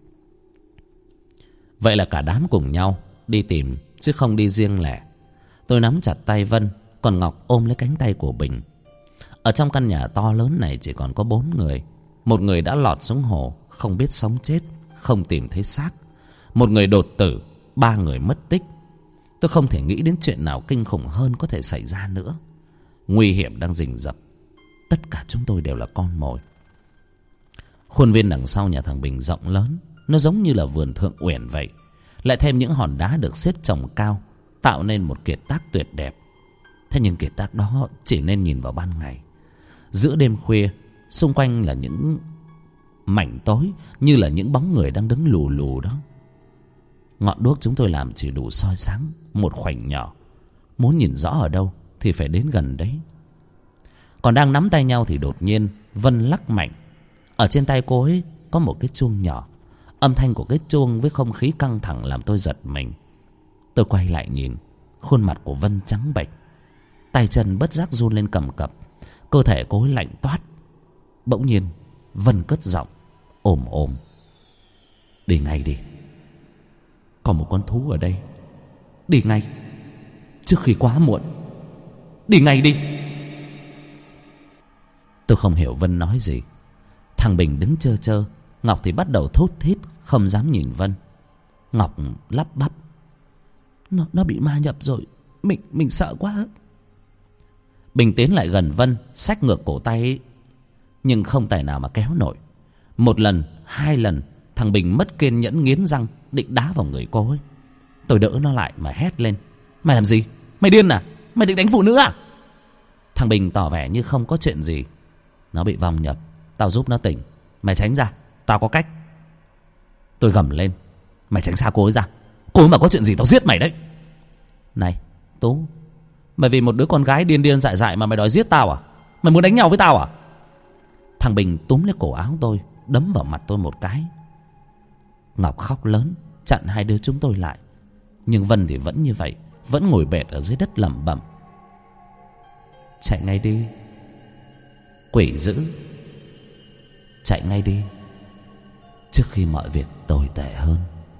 Vậy là cả đám cùng nhau đi tìm, chứ không đi riêng lẻ. Tôi nắm chặt tay Vân, còn Ngọc ôm lấy cánh tay của Bình. Ở trong căn nhà to lớn này chỉ còn có 4 người. Một người đã lọt xuống hồ, không biết sống chết, không tìm thấy xác. Một người đột tử, 3 người mất tích. Tôi không thể nghĩ đến chuyện nào kinh khủng hơn có thể xảy ra nữa. Nguy hiểm đang rình rập. Tất cả chúng tôi đều là con mồi. Khuôn viên đằng sau nhà thằng Bình rộng lớn. Nó giống như là vườn thượng uyển vậy. Lại thêm những hòn đá được xếp chồng cao, tạo nên một kiệt tác tuyệt đẹp. Thế nhưng kiệt tác đó chỉ nên nhìn vào ban ngày. Giữa đêm khuya, xung quanh là những mảnh tối, như là những bóng người đang đứng lù lù đó. Ngọn đuốc chúng tôi làm chỉ đủ soi sáng một khoảnh nhỏ. Muốn nhìn rõ ở đâu thì phải đến gần đấy. Còn đang nắm tay nhau thì đột nhiên Vân lắc mạnh. Ở trên tay cô ấy có một cái chuông nhỏ. Âm thanh của cái chuông với không khí căng thẳng làm tôi giật mình. Tôi quay lại nhìn. Khuôn mặt của Vân trắng bệch, tay chân bất giác run lên cầm cập. Cơ thể cô ấy lạnh toát. Bỗng nhiên Vân cất giọng ồm ồm. Đi ngay đi. Có một con thú ở đây. Đi ngay, trước khi quá muộn. Đi ngay đi. Tôi không hiểu Vân nói gì. Thằng Bình đứng trơ trơ. Ngọc thì bắt đầu thốt thít, không dám nhìn Vân. Ngọc lắp bắp. Nó bị ma nhập rồi. Mình sợ quá. Bình tiến lại gần Vân, xách ngược cổ tay ấy. Nhưng không tài nào mà kéo nổi. Một lần, 2 lần, thằng Bình mất kiên nhẫn nghiến răng định đá vào người cô ấy. Tôi đỡ nó lại mà hét lên. Mày làm gì? Mày điên à? Mày định đánh phụ nữ à? Thằng Bình tỏ vẻ như không có chuyện gì. Nó bị vong nhập, tao giúp nó tỉnh. Mày tránh ra, tao có cách. Tôi gầm lên. Mày tránh xa cô ấy ra. Cô ấy mà có chuyện gì tao giết mày đấy. Này Tú, mày vì một đứa con gái điên điên dại dại mà mày đòi giết tao à? Mày muốn đánh nhau với tao à? Thằng Bình túm lấy cổ áo tôi, đấm vào mặt tôi một cái. Ngọc khóc lớn chặn hai đứa chúng tôi lại. Nhưng Vân thì vẫn như vậy, vẫn ngồi bệt ở dưới đất lẩm bẩm: chạy ngay đi, quỷ dữ, chạy ngay đi, trước khi mọi việc tồi tệ hơn.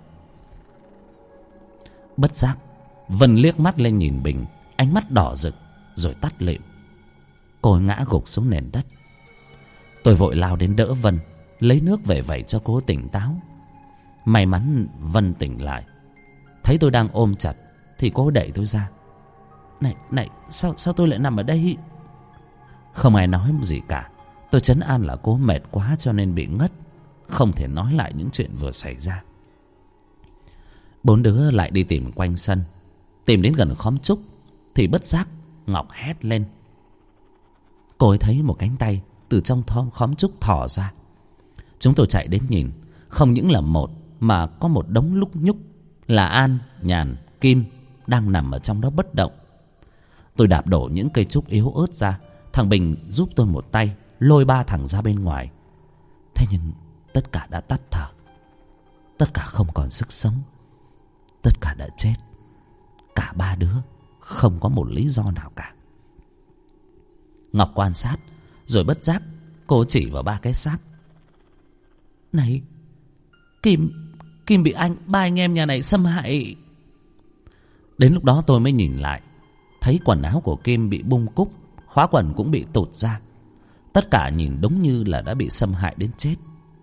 Bất giác Vân liếc mắt lên nhìn Bình, ánh mắt đỏ rực, rồi tắt lịm. Cô ấy ngã gục xuống nền đất. Tôi vội lao đến đỡ Vân, lấy nước về vẩy cho cô tỉnh táo. May mắn Vân tỉnh lại, thấy tôi đang ôm chặt thì cô đẩy tôi ra. Này, sao tôi lại nằm ở đây? Không ai nói gì cả. Tôi trấn an là cô mệt quá cho nên bị ngất, không thể nói lại những chuyện vừa xảy ra. Bốn đứa lại đi tìm quanh sân. Tìm đến gần khóm trúc thì bất giác Ngọc hét lên. Cô ấy thấy một cánh tay từ trong khóm trúc thò ra. Chúng tôi chạy đến nhìn. Không những là một mà có một đống lúc nhúc, là An, Nhàn, Kim đang nằm ở trong đó bất động. Tôi đạp đổ những cây trúc yếu ớt ra. Thằng Bình giúp tôi một tay lôi ba thằng ra bên ngoài. Thế nhưng tất cả đã tắt thở. Tất cả không còn sức sống. Tất cả đã chết. Cả ba đứa không có một lý do nào cả. Ngọc quan sát, rồi bất giác cô chỉ vào ba cái xác. Này, Kim bị ba anh em nhà này xâm hại. Đến lúc đó tôi mới nhìn lại, thấy quần áo của Kim bị bung cúc, khóa quần cũng bị tụt ra. Tất cả nhìn đúng như là đã bị xâm hại đến chết.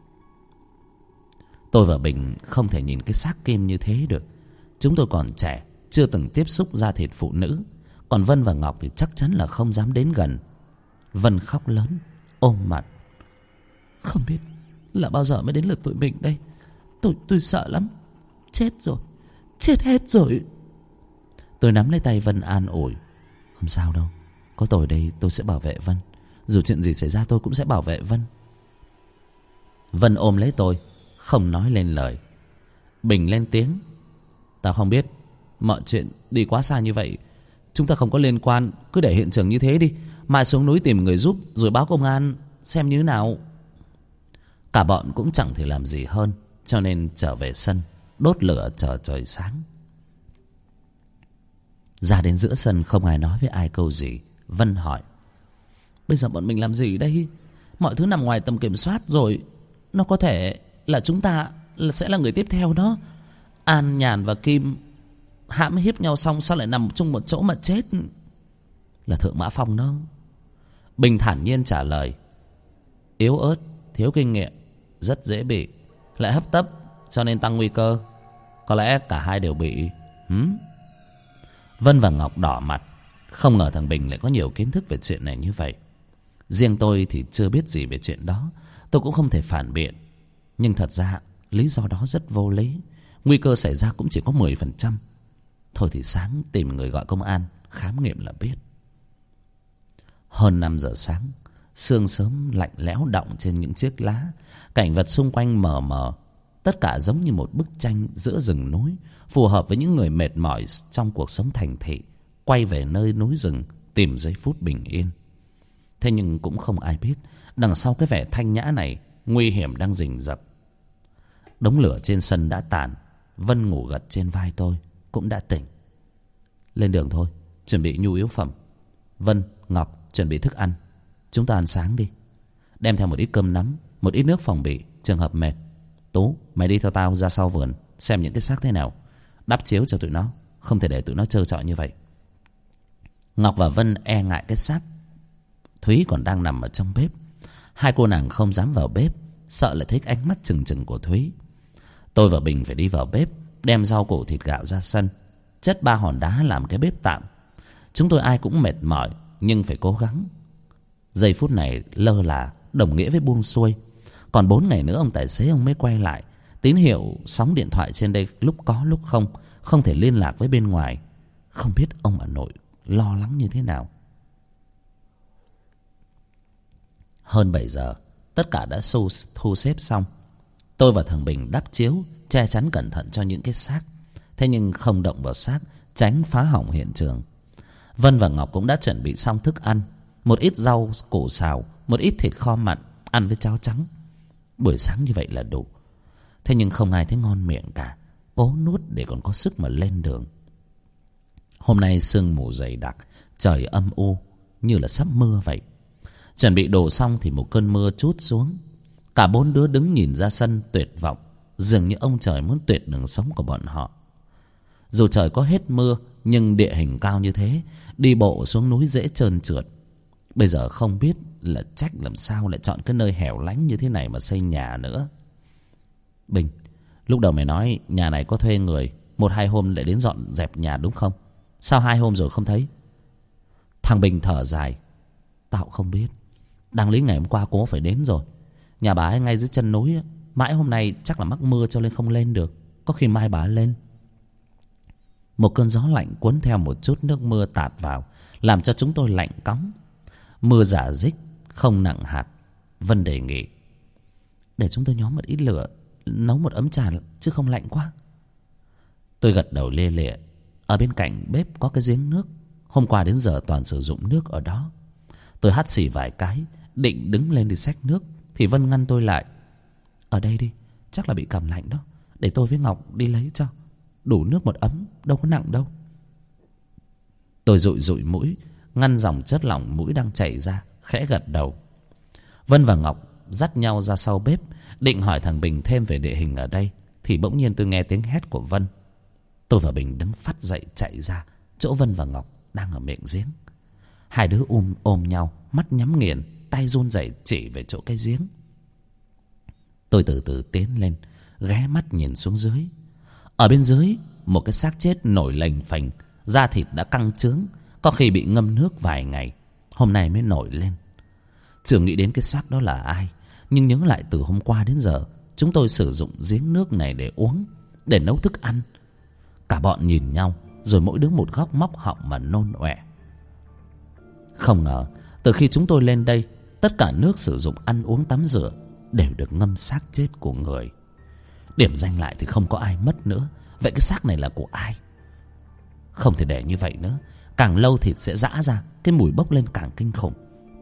Tôi và Bình không thể nhìn cái xác Kim như thế được. Chúng tôi còn trẻ, chưa từng tiếp xúc da thịt phụ nữ. Còn Vân và Ngọc thì chắc chắn là không dám đến gần. Vân khóc lớn, ôm mặt. Không biết là bao giờ mới đến lượt tụi mình đây. Tôi sợ lắm. Chết rồi, chết hết rồi. Tôi nắm lấy tay Vân an ủi. Không sao đâu, có tôi đây tôi sẽ bảo vệ Vân. Dù chuyện gì xảy ra tôi cũng sẽ bảo vệ Vân. Vân ôm lấy tôi, không nói lên lời. Bình lên tiếng. Tao không biết, mọi chuyện đi quá xa như vậy, chúng ta không có liên quan. Cứ để hiện trường như thế đi, mai xuống núi tìm người giúp, rồi báo công an xem như thế nào. Cả bọn cũng chẳng thể làm gì hơn, cho nên trở về sân, đốt lửa chờ trời sáng. Ra đến giữa sân không ai nói với ai câu gì. Vân hỏi: bây giờ bọn mình làm gì đây? Mọi thứ nằm ngoài tầm kiểm soát rồi. Nó có thể là chúng ta sẽ là người tiếp theo đó. An, Nhàn và Kim hãm hiếp nhau xong sao lại nằm chung một chỗ mà chết? Là Thượng Mã Phong đó. Bình thản nhiên trả lời. Yếu ớt, thiếu kinh nghiệm, rất dễ bị, lại hấp tấp cho nên tăng nguy cơ. Có lẽ cả hai đều bị. Vân và Ngọc đỏ mặt. Không ngờ thằng Bình lại có nhiều kiến thức về chuyện này như vậy. Riêng tôi thì chưa biết gì về chuyện đó. Tôi cũng không thể phản biện. Nhưng thật ra lý do đó rất vô lý. Nguy cơ xảy ra cũng chỉ có 10%. Thôi thì sáng tìm người gọi công an khám nghiệm là biết. Hơn 5 giờ sáng, sương sớm lạnh lẽo đọng trên những chiếc lá. Cảnh vật xung quanh mờ mờ. Tất cả giống như một bức tranh giữa rừng núi, phù hợp với những người mệt mỏi trong cuộc sống thành thị, quay về nơi núi rừng tìm giây phút bình yên. Thế nhưng cũng không ai biết đằng sau cái vẻ thanh nhã này, nguy hiểm đang rình rập. Đống lửa trên sân đã tàn. Vân ngủ gật trên vai tôi, cũng đã tỉnh. Lên đường thôi, chuẩn bị nhu yếu phẩm. Vân, Ngọc chuẩn bị thức ăn. Chúng ta ăn sáng đi. Đem theo một ít cơm nắm, một ít nước phòng bị trường hợp mệt. Tú, mày đi theo tao ra sau vườn xem những cái xác thế nào, đắp chiếu cho tụi nó. Không thể để tụi nó trơ trọi như vậy. Ngọc và Vân e ngại cái xác Thúy còn đang nằm ở trong bếp. Hai cô nàng không dám vào bếp, sợ lại thấy ánh mắt trừng trừng của Thúy. Tôi và Bình phải đi vào bếp, đem rau củ thịt gạo ra sân, chất 3 hòn đá làm cái bếp tạm. Chúng tôi ai cũng mệt mỏi, nhưng phải cố gắng. Giây phút này lơ là đồng nghĩa với buông xuôi. Còn 4 ngày nữa ông tài xế ông mới quay lại. Tín hiệu sóng điện thoại trên đây lúc có lúc không, không thể liên lạc với bên ngoài. Không biết ông bà nội lo lắng như thế nào. Hơn 7 giờ, tất cả đã thu xếp xong. Tôi và thằng Bình đắp chiếu, che chắn cẩn thận cho những cái xác. Thế nhưng không động vào xác, tránh phá hỏng hiện trường. Vân và Ngọc cũng đã chuẩn bị xong thức ăn. Một ít rau củ xào, một ít thịt kho mặn, ăn với cháo trắng. Buổi sáng như vậy là đủ. Thế nhưng không ai thấy ngon miệng cả, cố nuốt để còn có sức mà lên đường. Hôm nay sương mù dày đặc, trời âm u như là sắp mưa vậy. Chuẩn bị đồ xong thì một cơn mưa trút xuống. Cả bốn đứa đứng nhìn ra sân tuyệt vọng, dường như ông trời muốn tuyệt đường sống của bọn họ. Dù trời có hết mưa, nhưng địa hình cao như thế, đi bộ xuống núi dễ trơn trượt. Bây giờ không biết là Trách làm sao lại chọn cái nơi hẻo lánh như thế này mà xây nhà nữa. Bình, lúc đầu mày nói nhà này có thuê người, 1-2 hôm lại đến dọn dẹp nhà đúng không? Sao 2 hôm rồi không thấy? Thằng Bình thở dài. Tao không biết. Đáng lý ngày hôm qua cố phải đến rồi. Nhà bà ấy ngay dưới chân núi, mãi hôm nay chắc là mắc mưa cho nên không lên được. Có khi mai bà ấy lên. Một cơn gió lạnh cuốn theo một chút nước mưa tạt vào, làm cho chúng tôi lạnh cóng. Mưa rả rích, không nặng hạt. Vân đề nghị: để chúng tôi nhóm một ít lửa, nấu một ấm trà chứ không lạnh quá. Tôi gật đầu lê lịa. Ở bên cạnh bếp có cái giếng nước, hôm qua đến giờ toàn sử dụng nước ở đó. Tôi hắt xì vài cái, định đứng lên đi xách nước thì Vân ngăn tôi lại. Ở đây đi, chắc là bị cảm lạnh đó. Để tôi với Ngọc đi lấy cho. Đủ nước một ấm, đâu có nặng đâu. Tôi dụi dụi mũi, ngăn dòng chất lỏng mũi đang chảy ra, khẽ gật đầu. Vân và Ngọc dắt nhau ra sau bếp, định hỏi thằng Bình thêm về địa hình ở đây, thì bỗng nhiên tôi nghe tiếng hét của Vân. Tôi và Bình đứng phắt dậy chạy ra chỗ Vân và Ngọc đang ở miệng giếng. Hai đứa ôm nhau, mắt nhắm nghiền, tay run rẩy chỉ về chỗ cái giếng. Tôi từ từ tiến lên, ghé mắt nhìn xuống dưới. Ở bên dưới, một cái xác chết nổi lềnh phềnh, da thịt đã căng trướng, có khi bị ngâm nước vài ngày, hôm nay mới nổi lên. Chưa nghĩ đến cái xác đó là ai, nhưng nhớ lại từ hôm qua đến giờ chúng tôi sử dụng giếng nước này để uống, để nấu thức ăn. Cả bọn nhìn nhau, rồi mỗi đứa một góc móc họng mà nôn ọe. Không ngờ từ khi chúng tôi lên đây, tất cả nước sử dụng ăn uống tắm rửa đều được ngâm xác chết của người. Điểm danh lại thì không có ai mất nữa. Vậy cái xác này là của ai? Không thể để như vậy nữa. Càng lâu thịt sẽ giã ra, cái mùi bốc lên càng kinh khủng.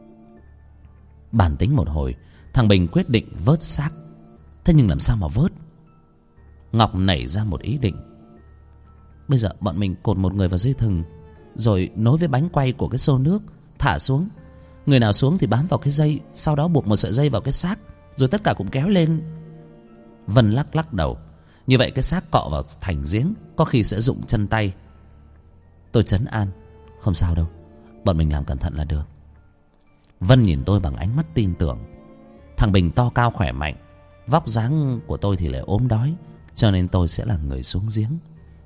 Bàn tính một hồi, thằng Bình quyết định vớt xác. Thế nhưng làm sao mà vớt? Ngọc nảy ra một ý định. Bây giờ bọn mình cột một người vào dây thừng, rồi nối với bánh quay của cái xô nước, thả xuống. Người nào xuống thì bám vào cái dây, sau đó buộc một sợi dây vào cái xác, rồi tất cả cũng kéo lên. Vân lắc lắc đầu. Như vậy cái xác cọ vào thành giếng, có khi sẽ rụng chân tay. Tôi trấn an. Không sao đâu, bọn mình làm cẩn thận là được. Vân nhìn tôi bằng ánh mắt tin tưởng. Thằng Bình to cao khỏe mạnh, vóc dáng của tôi thì lại ốm đói, cho nên tôi sẽ là người xuống giếng.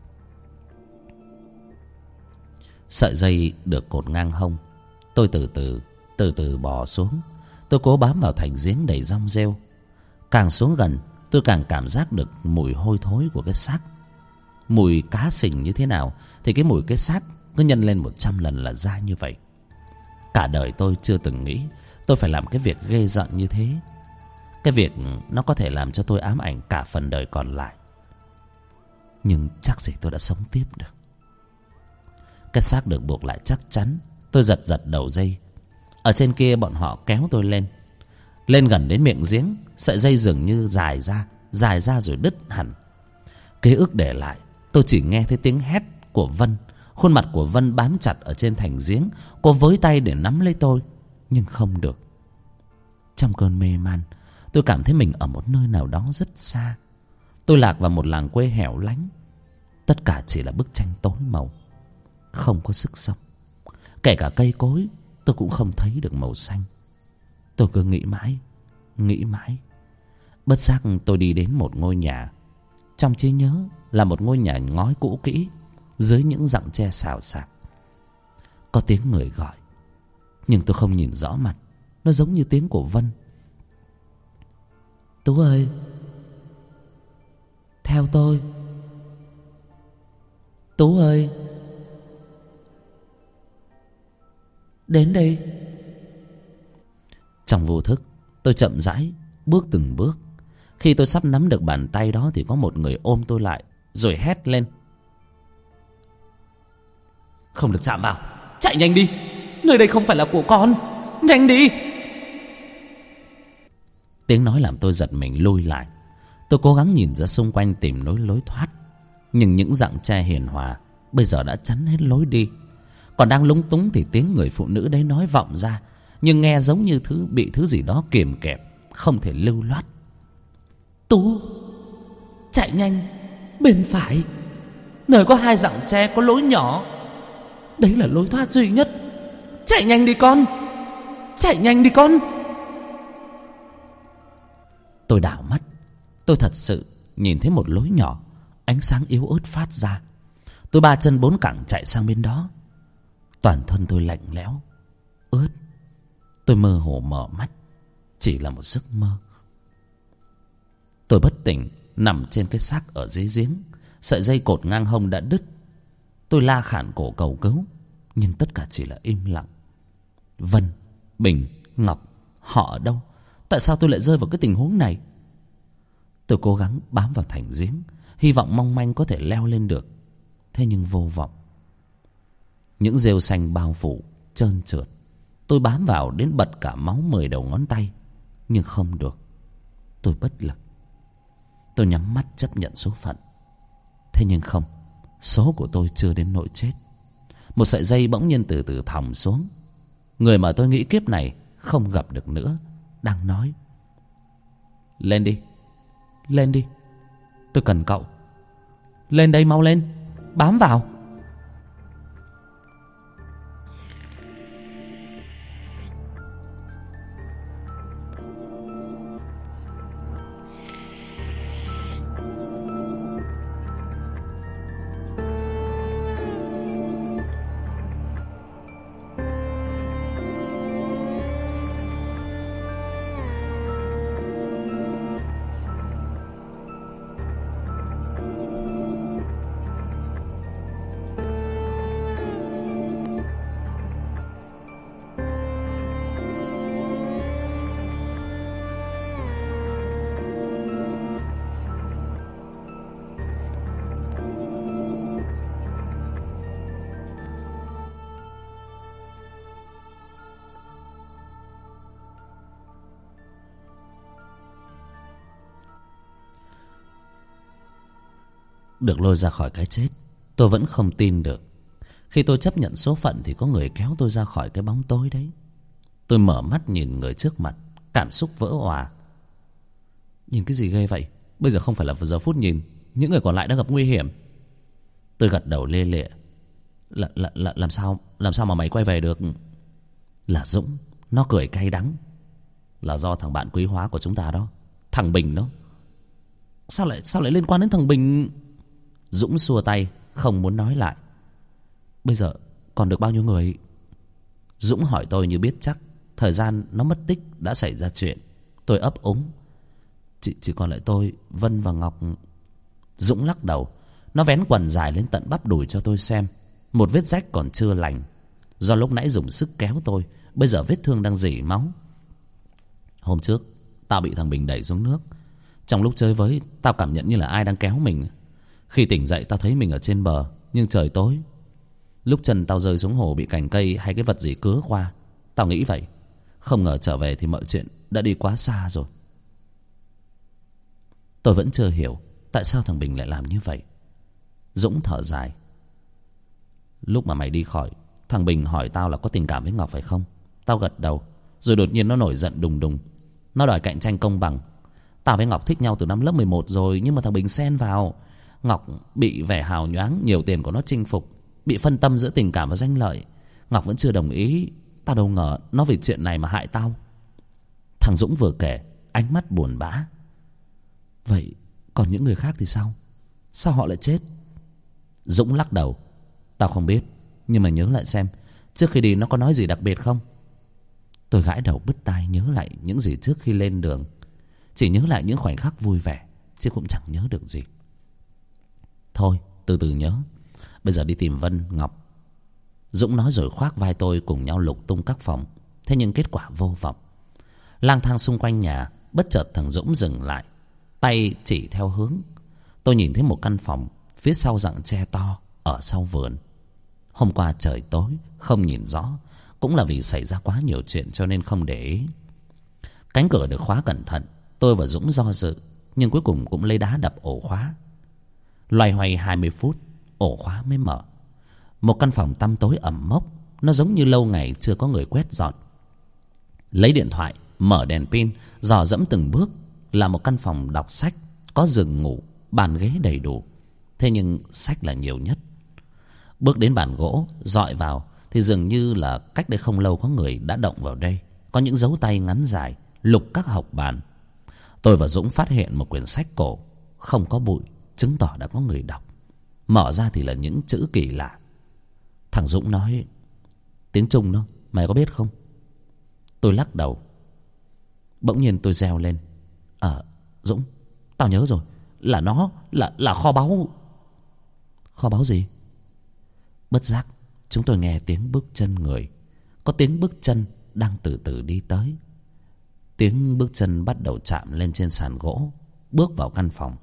Sợi dây được cột ngang hông. Tôi từ từ bò xuống. Tôi cố bám vào thành giếng đầy rong rêu. Càng xuống gần, tôi càng cảm giác được mùi hôi thối của cái xác. Mùi cá sình như thế nào thì cái mùi cái xác cứ nhân lên 100 lần là ra như vậy. Cả đời tôi chưa từng nghĩ tôi phải làm cái việc ghê rợn như thế. Cái việc nó có thể làm cho tôi ám ảnh cả phần đời còn lại. Nhưng chắc gì tôi đã sống tiếp được. Cái xác được buộc lại chắc chắn. Tôi giật giật đầu dây. Ở trên kia bọn họ kéo tôi lên. Lên gần đến miệng giếng, sợi dây dường như dài ra rồi đứt hẳn. Ký ức để lại, tôi chỉ nghe thấy tiếng hét của Vân. Khuôn mặt của Vân bám chặt ở trên thành giếng. Cô với tay để nắm lấy tôi, nhưng không được. Trong cơn mê man, tôi cảm thấy mình ở một nơi nào đó rất xa. Tôi lạc vào một làng quê hẻo lánh. Tất cả chỉ là bức tranh tối màu, không có sức sống. Kể cả cây cối tôi cũng không thấy được màu xanh. Tôi cứ nghĩ mãi. Bất giác tôi đi đến một ngôi nhà. Trong trí nhớ là một ngôi nhà ngói cũ kỹ, dưới những rặng tre xào xạc. Có tiếng người gọi, nhưng tôi không nhìn rõ mặt. Nó giống như tiếng của Vân. Tú ơi, theo tôi. Tú ơi, đến đây. Trong vô thức, tôi chậm rãi bước từng bước. Khi tôi sắp nắm được bàn tay đó thì có một người ôm tôi lại, rồi hét lên. Không được chạm vào, chạy nhanh đi. Nơi đây không phải là của con, nhanh đi. Tiếng nói làm tôi giật mình lùi lại. Tôi cố gắng nhìn ra xung quanh tìm lối thoát, nhưng những rặng tre hiền hòa bây giờ đã chắn hết lối đi. Còn đang lúng túng thì tiếng người phụ nữ đấy nói vọng ra, nhưng nghe giống như bị thứ gì đó kìm kẹp, không thể lưu loát. Tú, chạy nhanh, bên phải, nơi có 2 rặng tre có lối nhỏ, đấy là lối thoát duy nhất. Chạy nhanh đi con, chạy nhanh đi con. Tôi đảo mắt, tôi thật sự nhìn thấy một lối nhỏ, ánh sáng yếu ớt phát ra. Tôi 3 chân 4 cẳng chạy sang bên đó. Toàn thân tôi lạnh lẽo, ướt. Tôi mơ hồ mở mắt, chỉ là một giấc mơ. Tôi bất tỉnh, nằm trên cái xác ở dưới giếng. Sợi dây cột ngang hông đã đứt. Tôi la khản cổ cầu cứu, nhưng tất cả chỉ là im lặng. Vân, Bình, Ngọc, họ ở đâu? Tại sao tôi lại rơi vào cái tình huống này? Tôi cố gắng bám vào thành giếng, hy vọng mong manh có thể leo lên được. Thế nhưng vô vọng. Những rêu xanh bao phủ, trơn trượt. Tôi bám vào đến bật cả máu 10 đầu ngón tay, nhưng không được. Tôi bất lực. Tôi nhắm mắt chấp nhận số phận. Thế nhưng không, số của tôi chưa đến nỗi chết. Một sợi dây bỗng nhiên từ từ thòng xuống. Người mà tôi nghĩ kiếp này không gặp được nữa đang nói: lên đi, lên đi, tôi cần cậu. Lên đây, mau lên, bám vào. Được lôi ra khỏi cái chết, tôi vẫn không tin được. Khi tôi chấp nhận số phận thì có người kéo tôi ra khỏi cái bóng tối đấy. Tôi mở mắt nhìn người trước mặt, cảm xúc vỡ òa. Nhìn cái gì ghê vậy? Bây giờ không phải là giờ phút nhìn. Những người còn lại đang gặp nguy hiểm. Tôi gật đầu lê lịa. Làm sao mà mày quay về được? Là Dũng. Nó cười cay đắng. Là do thằng bạn quý hóa của chúng ta đó, thằng Bình đó. Sao lại liên quan đến thằng Bình? Dũng xua tay, không muốn nói lại. Bây giờ còn được bao nhiêu người? Dũng hỏi tôi như biết chắc thời gian nó mất tích đã xảy ra chuyện. Tôi ấp úng. Chỉ còn lại tôi, Vân và Ngọc. Dũng lắc đầu. Nó vén quần dài lên tận bắp đùi cho tôi xem. Một vết rách còn chưa lành. Do lúc nãy dùng sức kéo tôi, bây giờ vết thương đang rỉ máu. Hôm trước tao bị thằng Bình đẩy xuống nước. Trong lúc chơi với, tao cảm nhận như là ai đang kéo mình. Khi tỉnh dậy tao thấy mình ở trên bờ, nhưng trời tối. Lúc chân tao rơi xuống hồ bị cành cây hay cái vật gì cứa qua. Tao nghĩ vậy. Không ngờ trở về thì mọi chuyện đã đi quá xa rồi. Tôi vẫn chưa hiểu tại sao thằng Bình lại làm như vậy. Dũng thở dài. Lúc mà mày đi khỏi, thằng Bình hỏi tao là có tình cảm với Ngọc phải không? Tao gật đầu. Rồi đột nhiên nó nổi giận đùng đùng. Nó đòi cạnh tranh công bằng. Tao với Ngọc thích nhau từ năm lớp 11 rồi, nhưng mà thằng Bình xen vào. Ngọc bị vẻ hào nhoáng, nhiều tiền của nó chinh phục, bị phân tâm giữa tình cảm và danh lợi. Ngọc vẫn chưa đồng ý. Tao đâu ngờ nó vì chuyện này mà hại tao. Thằng Dũng vừa kể, ánh mắt buồn bã. Vậy còn những người khác thì sao? Sao họ lại chết? Dũng lắc đầu. Tao không biết, nhưng mà nhớ lại xem, trước khi đi nó có nói gì đặc biệt không? Tôi gãi đầu bứt tai nhớ lại những gì trước khi lên đường. Chỉ nhớ lại những khoảnh khắc vui vẻ, chứ cũng chẳng nhớ được gì. Thôi, từ từ nhớ. Bây giờ đi tìm Vân, Ngọc. Dũng nói rồi khoác vai tôi cùng nhau lục tung các phòng. Thế nhưng kết quả vô vọng. Lang thang xung quanh nhà, bất chợt thằng Dũng dừng lại, tay chỉ theo hướng. Tôi nhìn thấy một căn phòng phía sau rặng tre to ở sau vườn. Hôm qua trời tối, không nhìn rõ. Cũng là vì xảy ra quá nhiều chuyện cho nên không để ý. Cánh cửa được khóa cẩn thận. Tôi và Dũng do dự. nhưng cuối cùng cũng lấy đá đập ổ khóa. Loay hoay 20 phút, ổ khóa mới mở. Một căn phòng tăm tối ẩm mốc, nó giống như lâu ngày chưa có người quét dọn. Lấy điện thoại, mở đèn pin, dò dẫm từng bước. Là một căn phòng đọc sách, có giường ngủ, bàn ghế đầy đủ. Thế nhưng sách là nhiều nhất. Bước đến bàn gỗ, dọi vào thì dường như là cách đây không lâu có người đã động vào đây. Có những dấu tay ngắn dài lục các hộc bàn. Tôi và Dũng phát hiện một quyển sách cổ, không có bụi, chứng tỏ đã có người đọc. Mở ra thì là những chữ kỳ lạ. Thằng Dũng nói: tiếng Trung đó, mày có biết không? Tôi lắc đầu. Bỗng nhiên tôi reo lên: Dũng, tao nhớ rồi, là nó là kho báu. Kho báu gì? Bất giác chúng tôi nghe tiếng bước chân người. Có tiếng bước chân đang từ từ đi tới. Tiếng bước chân bắt đầu chạm lên trên sàn gỗ, bước vào căn phòng.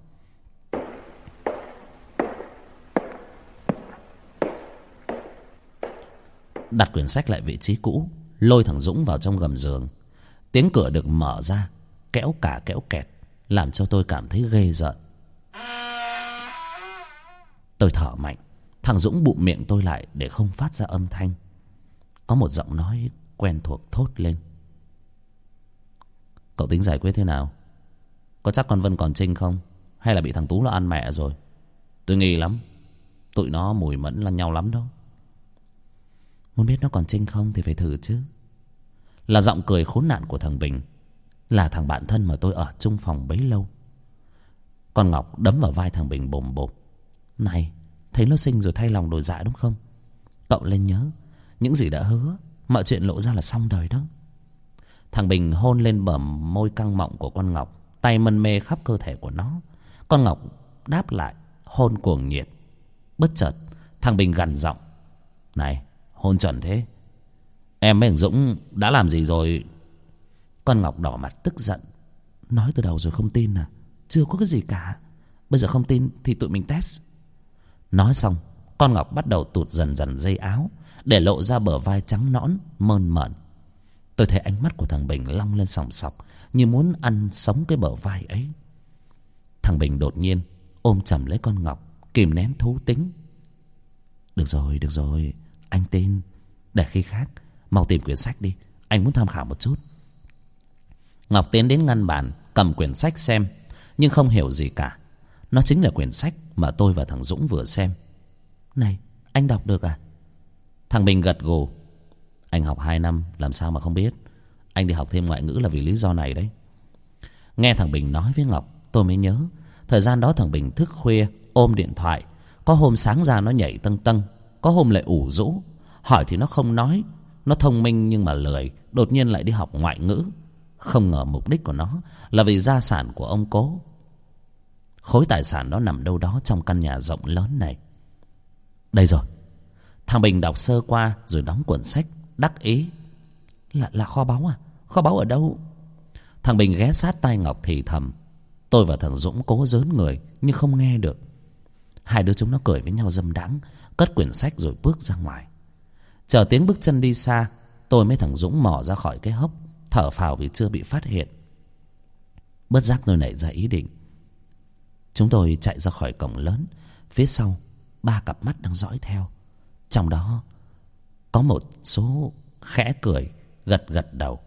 Đặt quyển sách lại vị trí cũ, lôi thằng Dũng vào trong gầm giường. Tiếng cửa được mở ra, kéo cả kéo kẹt, làm cho tôi cảm thấy ghê rợn. Tôi thở mạnh. Thằng Dũng bụm miệng tôi lại để không phát ra âm thanh. Có một giọng nói quen thuộc thốt lên: cậu tính giải quyết thế nào? Có chắc con Vân còn Trinh không? Hay là bị thằng Tú nó ăn mẹ rồi? Tôi nghi lắm, tụi nó mùi mẫn lẫn nhau lắm đó. Muốn biết nó còn Trinh không thì phải thử chứ. Là giọng cười khốn nạn của thằng Bình, là thằng bạn thân mà tôi ở chung phòng bấy lâu. Con Ngọc đấm vào vai thằng Bình bồm bộp: này, thấy nó xinh rồi thay lòng đổi dạ đúng không? Cậu lên nhớ, những gì đã hứa, mọi chuyện lộ ra là xong đời đó. Thằng Bình hôn lên bờ môi căng mọng của con Ngọc, tay mân mê khắp cơ thể của nó. Con Ngọc đáp lại hôn cuồng nhiệt. Bất chợt thằng Bình gằn giọng: này, hôn chuẩn thế, em với thằng Dũng đã làm gì rồi? Con Ngọc đỏ mặt tức giận: nói từ đầu rồi không tin à? Chưa có cái gì cả. Bây giờ không tin thì tụi mình test. Nói xong, con Ngọc bắt đầu tụt dần dần dây áo, để lộ ra bờ vai trắng nõn mơn mởn. Tôi thấy ánh mắt của thằng Bình long lên sòng sọc, như muốn ăn sống cái bờ vai ấy. Thằng Bình đột nhiên ôm chầm lấy con Ngọc, kìm nén thú tính: được rồi, anh tin. Để khi khác, mau tìm quyển sách đi, anh muốn tham khảo một chút. Ngọc tiến đến ngăn bàn, cầm quyển sách xem, nhưng không hiểu gì cả. Nó chính là quyển sách mà tôi và thằng Dũng vừa xem. Này, anh đọc được à? Thằng Bình gật gù: anh học 2 năm, làm sao mà không biết. Anh đi học thêm ngoại ngữ là vì lý do này đấy. Nghe thằng Bình nói với Ngọc, tôi mới nhớ thời gian đó thằng Bình thức khuya ôm điện thoại. Có hôm sáng ra nó nhảy tâng tâng, có hôm lại ủ rũ. Hỏi thì nó không nói. Nó thông minh nhưng mà lười, đột nhiên lại đi học ngoại ngữ. Không ngờ mục đích của nó là vì gia sản của ông cố. Khối tài sản đó nằm đâu đó trong căn nhà rộng lớn này. Đây rồi. Thằng Bình đọc sơ qua rồi đóng cuốn sách, đắc ý: Là kho báu à? Kho báu ở đâu? Thằng Bình ghé sát tai Ngọc thì thầm. Tôi và thằng Dũng cố giớn người nhưng không nghe được. Hai đứa chúng nó cười với nhau dâm đãng, cất quyển sách rồi bước ra ngoài. Chờ tiếng bước chân đi xa, tôi với thằng Dũng mò ra khỏi cái hốc, thở phào vì chưa bị phát hiện. Bất giác tôi nảy ra ý định. Chúng tôi chạy ra khỏi cổng lớn. Phía sau 3 cặp mắt đang dõi theo. Trong đó có một số khẽ cười, gật gật đầu.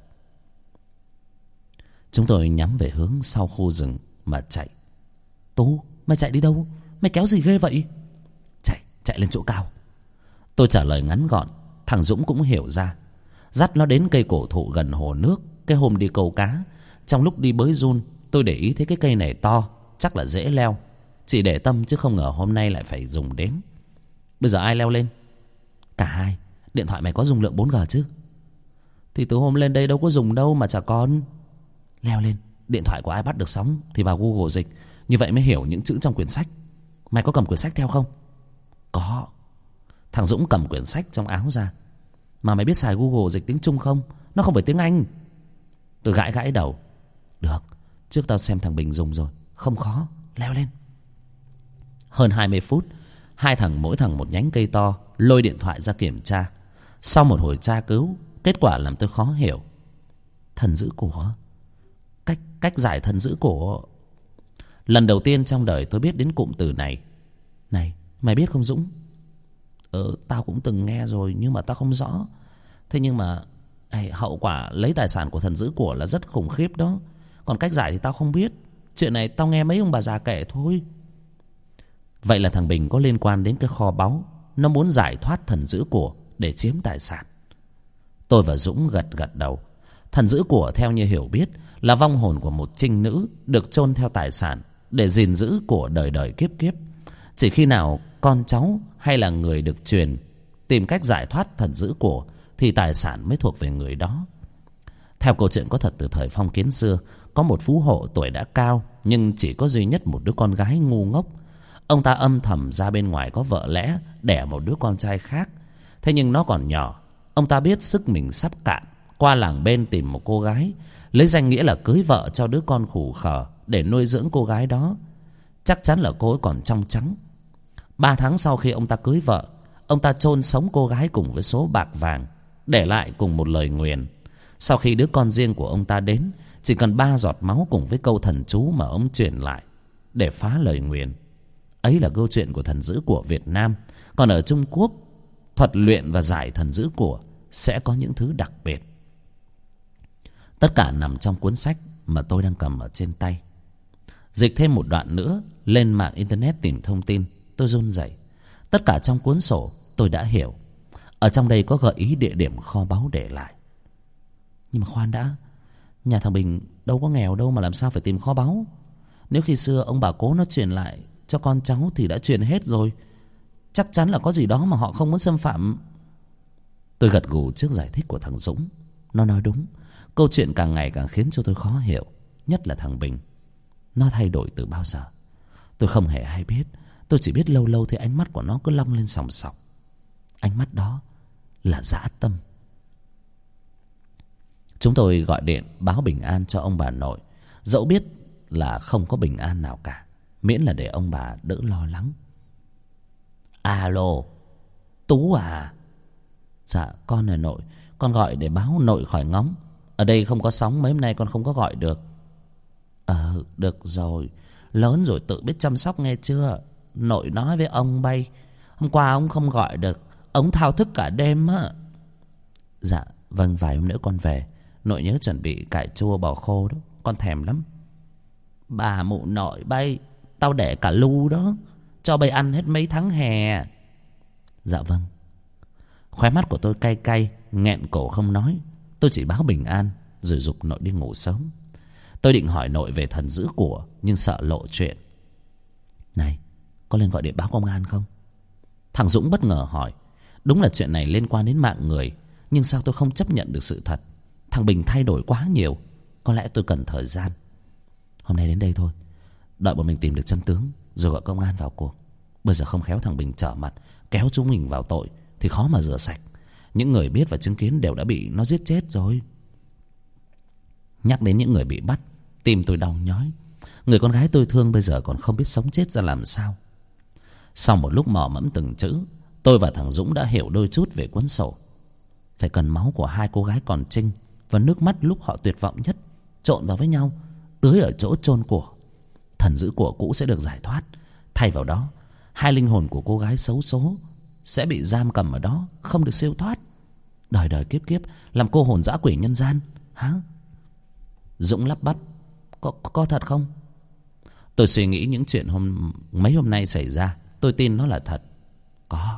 Chúng tôi nhắm về hướng sau khu rừng mà chạy. Tú, mày chạy đi đâu? Mày kéo gì ghê vậy? Chạy lên chỗ cao. Tôi trả lời ngắn gọn. Thằng Dũng cũng hiểu ra. Dắt nó đến cây cổ thụ gần hồ nước. Cái hôm đi câu cá, trong lúc đi bới giun, tôi để ý thấy cái cây này to, chắc là dễ leo. Chỉ để tâm chứ không ngờ hôm nay lại phải dùng đến. Bây giờ ai leo lên? Cả hai. Điện thoại mày có dung lượng 4G chứ? Thì từ hôm lên đây đâu có dùng đâu mà chả con. Leo lên. Điện thoại của ai bắt được sóng thì vào Google dịch, như vậy mới hiểu những chữ trong quyển sách. Mày có cầm quyển sách theo không? Có. Thằng Dũng cầm quyển sách trong áo ra. Mà mày biết xài Google dịch tiếng Trung không? Nó không phải tiếng Anh. Tôi gãi đầu. Được, trước tao xem thằng Bình dùng rồi, không khó. Leo lên. Hơn 20 phút, hai thằng mỗi thằng một nhánh cây to, lôi điện thoại ra kiểm tra. Sau một hồi tra cứu, kết quả làm tôi khó hiểu. Thần giữ cổ? Cách giải thần giữ cổ? Lần đầu tiên trong đời tôi biết đến cụm từ này. Này, mày biết không Dũng? Tao cũng từng nghe rồi nhưng mà tao không rõ. Thế nhưng mà hậu quả lấy tài sản của thần giữ của là rất khủng khiếp đó. Còn cách giải thì tao không biết. Chuyện này tao nghe mấy ông bà già kể thôi. Vậy là thằng Bình có liên quan đến cái kho báu. Nó muốn giải thoát thần giữ của để chiếm tài sản. Tôi và Dũng gật gật đầu. Thần giữ của theo như hiểu biết là vong hồn của một trinh nữ được chôn theo tài sản để gìn giữ của đời đời kiếp kiếp. Chỉ khi nào con cháu hay là người được truyền tìm cách giải thoát thần giữ của thì tài sản mới thuộc về người đó. Theo câu chuyện có thật từ thời phong kiến xưa, có một phú hộ tuổi đã cao nhưng chỉ có duy nhất một đứa con gái ngu ngốc. Ông ta âm thầm ra bên ngoài có vợ lẽ, đẻ một đứa con trai khác. Thế nhưng nó còn nhỏ. Ông ta biết sức mình sắp cạn, qua làng bên tìm một cô gái, lấy danh nghĩa là cưới vợ cho đứa con khủ khờ để nuôi dưỡng cô gái đó. Chắc chắn là cô ấy còn trong trắng. 3 tháng sau khi ông ta cưới vợ, ông ta chôn sống cô gái cùng với số bạc vàng, để lại cùng một lời nguyền. Sau khi đứa con riêng của ông ta đến, chỉ cần 3 giọt máu cùng với câu thần chú mà ông truyền lại để phá lời nguyền. Ấy là câu chuyện của thần giữ của Việt Nam. Còn ở Trung Quốc, thuật luyện và giải thần giữ của sẽ có những thứ đặc biệt. Tất cả nằm trong cuốn sách mà tôi đang cầm ở trên tay. Dịch thêm một đoạn nữa, lên mạng internet tìm thông tin, tôi run rẩy. Tất cả trong cuốn sổ tôi đã hiểu. Ở trong đây có gợi ý địa điểm kho báu để lại. Nhưng mà khoan đã, nhà thằng Bình đâu có nghèo đâu mà làm sao phải tìm kho báu. Nếu khi xưa ông bà cố nó truyền lại cho con cháu thì đã truyền hết rồi. Chắc chắn là có gì đó mà họ không muốn xâm phạm. Tôi gật gù trước giải thích của thằng Dũng. Nó nói đúng. Câu chuyện càng ngày càng khiến cho tôi khó hiểu. Nhất là thằng Bình. Nó thay đổi từ bao giờ? Tôi không hề hay biết. Tôi chỉ biết lâu lâu thì ánh mắt của nó cứ long lên sòng sọc. Ánh mắt đó là dã tâm. Chúng tôi gọi điện báo bình an cho ông bà nội. Dẫu biết là không có bình an nào cả, miễn là để ông bà đỡ lo lắng. Alo, Tú à? Dạ con là nội. Con gọi để báo nội khỏi ngóng. Ở đây không có sóng, mấy hôm nay con không có gọi được. Được rồi. Lớn rồi tự biết chăm sóc nghe chưa? Nội nói với ông bay, hôm qua ông không gọi được, ông thao thức cả đêm á. Dạ vâng, vài hôm nữa con về. Nội nhớ chuẩn bị cải chua bò khô đó, con thèm lắm. Bà mụ nội bay, tao để cả lu đó, cho bay ăn hết mấy tháng hè. Dạ vâng. Khóe mắt của tôi cay cay, nghẹn cổ không nói. Tôi chỉ báo bình an rồi giục nội đi ngủ sớm. Tôi định hỏi nội về thần giữ của, nhưng sợ lộ chuyện. Này, có lên gọi điện báo công an không? Thằng Dũng bất ngờ hỏi. Đúng là chuyện này liên quan đến mạng người, nhưng sao tôi không chấp nhận được sự thật? Thằng Bình thay đổi quá nhiều. Có lẽ tôi cần thời gian. Hôm nay đến đây thôi, đợi bọn mình tìm được chân tướng rồi gọi công an vào cuộc. Bây giờ không khéo thằng Bình trở mặt kéo chúng mình vào tội thì khó mà rửa sạch. Những người biết và chứng kiến đều đã bị nó giết chết rồi. Nhắc đến những người bị bắt, tim tôi đau nhói. Người con gái tôi thương bây giờ còn không biết sống chết ra làm sao. Sau một lúc mò mẫm từng chữ, tôi và thằng Dũng đã hiểu đôi chút về cuốn sổ. Phải cần máu của 2 cô gái còn trinh và nước mắt lúc họ tuyệt vọng nhất trộn vào với nhau, tưới ở chỗ chôn của. Thần giữ của cũ sẽ được giải thoát. Thay vào đó, 2 linh hồn của cô gái xấu số sẽ bị giam cầm ở đó, không được siêu thoát. Đời đời kiếp kiếp làm cô hồn dã quỷ nhân gian hả? Dũng lắp bắp. Có thật không? Tôi suy nghĩ những chuyện mấy hôm nay xảy ra. Tôi tin nó là thật. Có.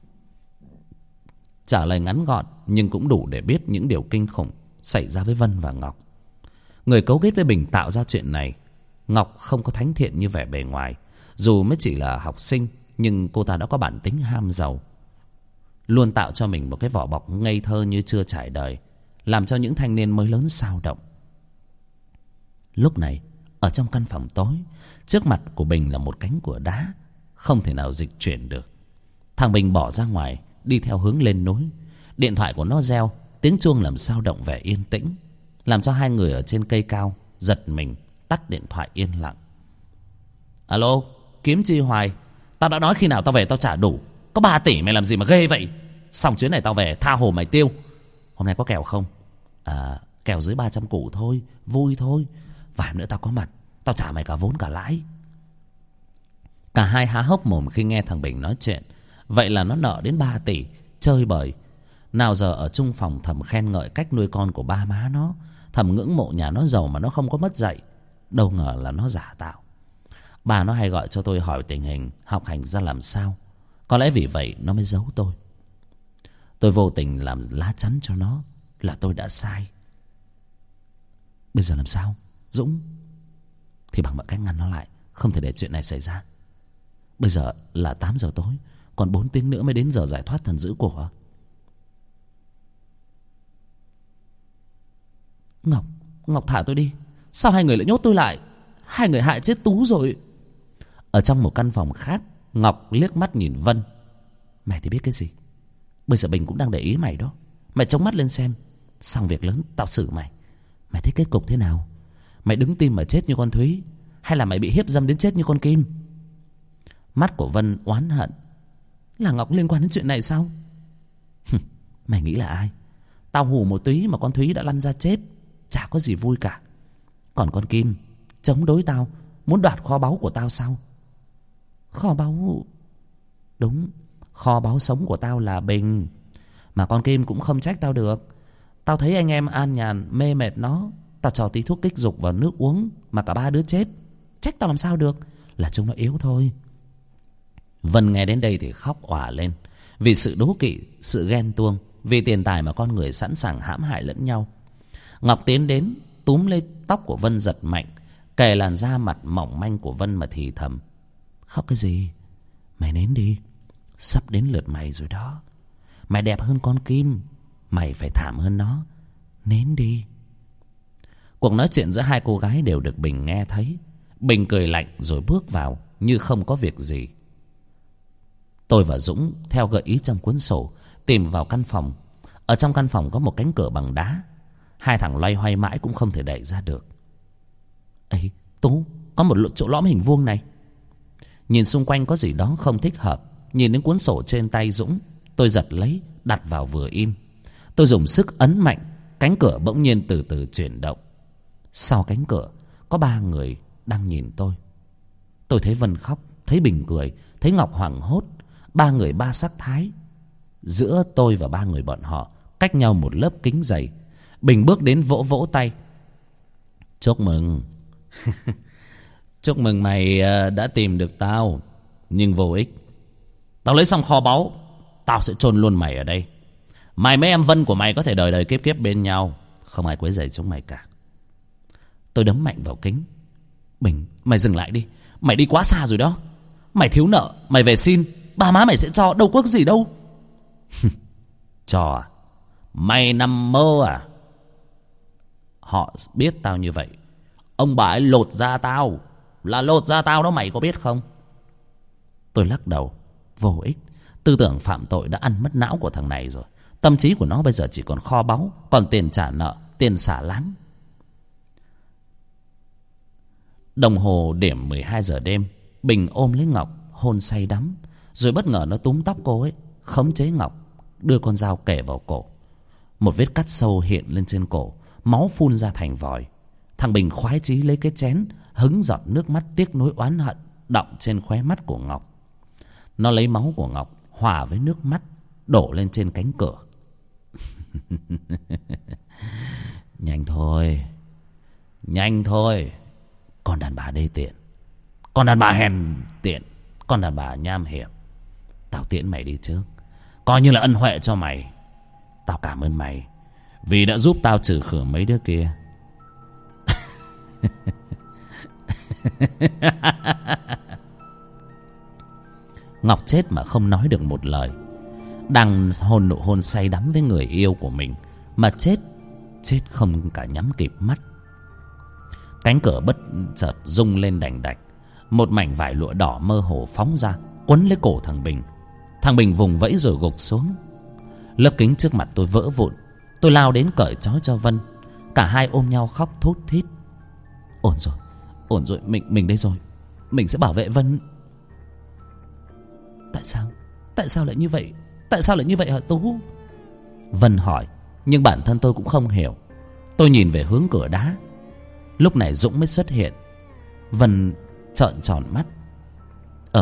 Trả lời ngắn gọn nhưng cũng đủ để biết những điều kinh khủng xảy ra với Vân và Ngọc. Người cấu kết với Bình tạo ra chuyện này. Ngọc không có thánh thiện như vẻ bề ngoài. Dù mới chỉ là học sinh, nhưng cô ta đã có bản tính ham giàu, luôn tạo cho mình một cái vỏ bọc ngây thơ như chưa trải đời, làm cho những thanh niên mới lớn xao động. Lúc này, ở trong căn phòng tối, trước mặt của Bình là một cánh cửa đá, không thể nào dịch chuyển được. Thằng Bình bỏ ra ngoài, đi theo hướng lên núi. Điện thoại của nó reo, tiếng chuông làm xao động vẻ yên tĩnh, làm cho 2 người ở trên cây cao giật mình, tắt điện thoại yên lặng. Alo, kiếm chi hoài? Tao đã nói khi nào tao về tao trả đủ. Có 3 tỷ mày làm gì mà ghê vậy? Xong chuyến này tao về tha hồ mày tiêu. Hôm nay có kèo không? Kèo dưới 300 củ thôi, vui thôi. Vài nữa tao có mặt, tao trả mày cả vốn cả lãi. Cả hai há hốc mồm khi nghe thằng Bình nói chuyện. Vậy là nó nợ đến 3 tỷ. Chơi bời. Nào giờ ở chung phòng thầm khen ngợi cách nuôi con của ba má nó, thầm ngưỡng mộ nhà nó giàu mà nó không có mất dạy. Đâu ngờ là nó giả tạo. Bà nó hay gọi cho tôi hỏi tình hình học hành ra làm sao. Có lẽ vì vậy nó mới giấu tôi. Tôi vô tình làm lá chắn cho nó là tôi đã sai. Bây giờ làm sao Dũng? Thì bằng mọi cách ngăn nó lại, không thể để chuyện này xảy ra. Bây giờ là 8 giờ tối, còn 4 tiếng nữa mới đến giờ giải thoát thần dữ của Ngọc thả tôi đi. Sao hai người lại nhốt tôi lại? Hai người hại chết Tú rồi. Ở trong một căn phòng khác, Ngọc liếc mắt nhìn Vân. Mày thì biết cái gì? Bây giờ Bình cũng đang để ý mày đó. Mày chống mắt lên xem. Xong việc lớn tao xử mày. Mày thấy kết cục thế nào? Mày đứng tim mà chết như con Thúy, hay là mày bị hiếp dâm đến chết như con Kim? Mắt của Vân oán hận. Là Ngọc liên quan đến chuyện này sao? Mày nghĩ là ai? Tao hù một tí mà con Thúy đã lăn ra chết, chả có gì vui cả. Còn con Kim chống đối tao, muốn đoạt kho báu của tao sao? Kho báu? Đúng, kho báu sống của tao là Bình. Mà con Kim cũng không trách tao được. Tao thấy anh em an nhàn mê mệt nó, tao cho tí thuốc kích dục vào nước uống mà cả ba đứa chết. Trách tao làm sao được, là chúng nó yếu thôi. Vân nghe đến đây thì khóc òa lên. Vì sự đố kỵ, sự ghen tuông, vì tiền tài mà con người sẵn sàng hãm hại lẫn nhau. Ngọc tiến đến túm lấy tóc của Vân giật mạnh, kề làn da mặt mỏng manh của Vân mà thì thầm. Khóc cái gì? Mày nín đi. Sắp đến lượt mày rồi đó. Mày đẹp hơn con Kim, mày phải thảm hơn nó. Nín đi. Cuộc nói chuyện giữa hai cô gái đều được Bình nghe thấy. Bình cười lạnh rồi bước vào như không có việc gì. Tôi và Dũng theo gợi ý trong cuốn sổ tìm vào căn phòng. Ở trong căn phòng có một cánh cửa bằng đá. Hai thằng loay hoay mãi cũng không thể đẩy ra được. Ấy, Tú, có một chỗ lõm hình vuông này. Nhìn xung quanh có gì đó không thích hợp. Nhìn đến cuốn sổ trên tay Dũng, tôi giật lấy, đặt vào vừa im. Tôi dùng sức ấn mạnh, cánh cửa bỗng nhiên từ từ chuyển động. Sau cánh cửa có 3 người đang nhìn tôi. Tôi thấy Vân khóc, thấy Bình cười, thấy Ngọc hoảng hốt. 3 người 3 sắc thái. Giữa tôi và 3 người bọn họ cách nhau một lớp kính dày. Bình bước đến vỗ vỗ tay. Chúc mừng. Chúc mừng mày đã tìm được tao. Nhưng vô ích. Tao lấy xong kho báu, tao sẽ chôn luôn mày ở đây. Mày mấy em Vân của mày có thể đời đời kiếp kiếp bên nhau, không ai quấy rầy chúng mày cả. Tôi đấm mạnh vào kính. Bình, mày dừng lại đi. Mày đi quá xa rồi đó. Mày thiếu nợ, mày về xin, ba má mày sẽ cho, đâu có gì đâu. Cho à? Mày nằm mơ à? Họ biết tao như vậy, ông bà ấy lột da tao. Là lột da tao đó, mày có biết không? Tôi lắc đầu. Vô ích. Tư tưởng phạm tội đã ăn mất não của thằng này rồi. Tâm trí của nó bây giờ chỉ còn kho báu, còn tiền trả nợ, tiền xả láng. Đồng hồ điểm 12 giờ đêm. Bình ôm lấy Ngọc hôn say đắm. Rồi bất ngờ nó túm tóc cô ấy, khống chế Ngọc, đưa con dao kề vào cổ. Một vết cắt sâu hiện lên trên cổ, máu phun ra thành vòi. Thằng Bình khoái chí lấy cái chén, hứng giọt nước mắt tiếc nuối oán hận đọng trên khóe mắt của Ngọc. Nó lấy máu của Ngọc hòa với nước mắt đổ lên trên cánh cửa. Nhanh thôi, nhanh thôi. Con đàn bà đê tiện, con đàn bà hèn tiện, con đàn bà nham hiểm. Tao tiễn mày đi trước, coi như là ân huệ cho mày. Tao cảm ơn mày vì đã giúp tao trừ khử mấy đứa kia. Ngọc chết mà không nói được một lời. Đang hôn nụ hôn say đắm với người yêu của mình mà chết không cả nhắm kịp mắt. Cánh cửa bất chợt rung lên đành đạch. Một mảnh vải lụa đỏ mơ hồ phóng ra, quấn lấy cổ thằng Bình. Thằng Bình vùng vẫy rồi gục xuống. Lớp kính trước mặt tôi vỡ vụn. Tôi lao đến cởi trói cho Vân. Cả hai ôm nhau khóc thút thít. Ổn rồi, mình đây rồi. Mình sẽ bảo vệ Vân. Tại sao lại như vậy? Tại sao lại như vậy hả Tú? Vân hỏi, nhưng bản thân tôi cũng không hiểu. Tôi nhìn về hướng cửa đá. Lúc này Dũng mới xuất hiện. Vân trợn tròn mắt.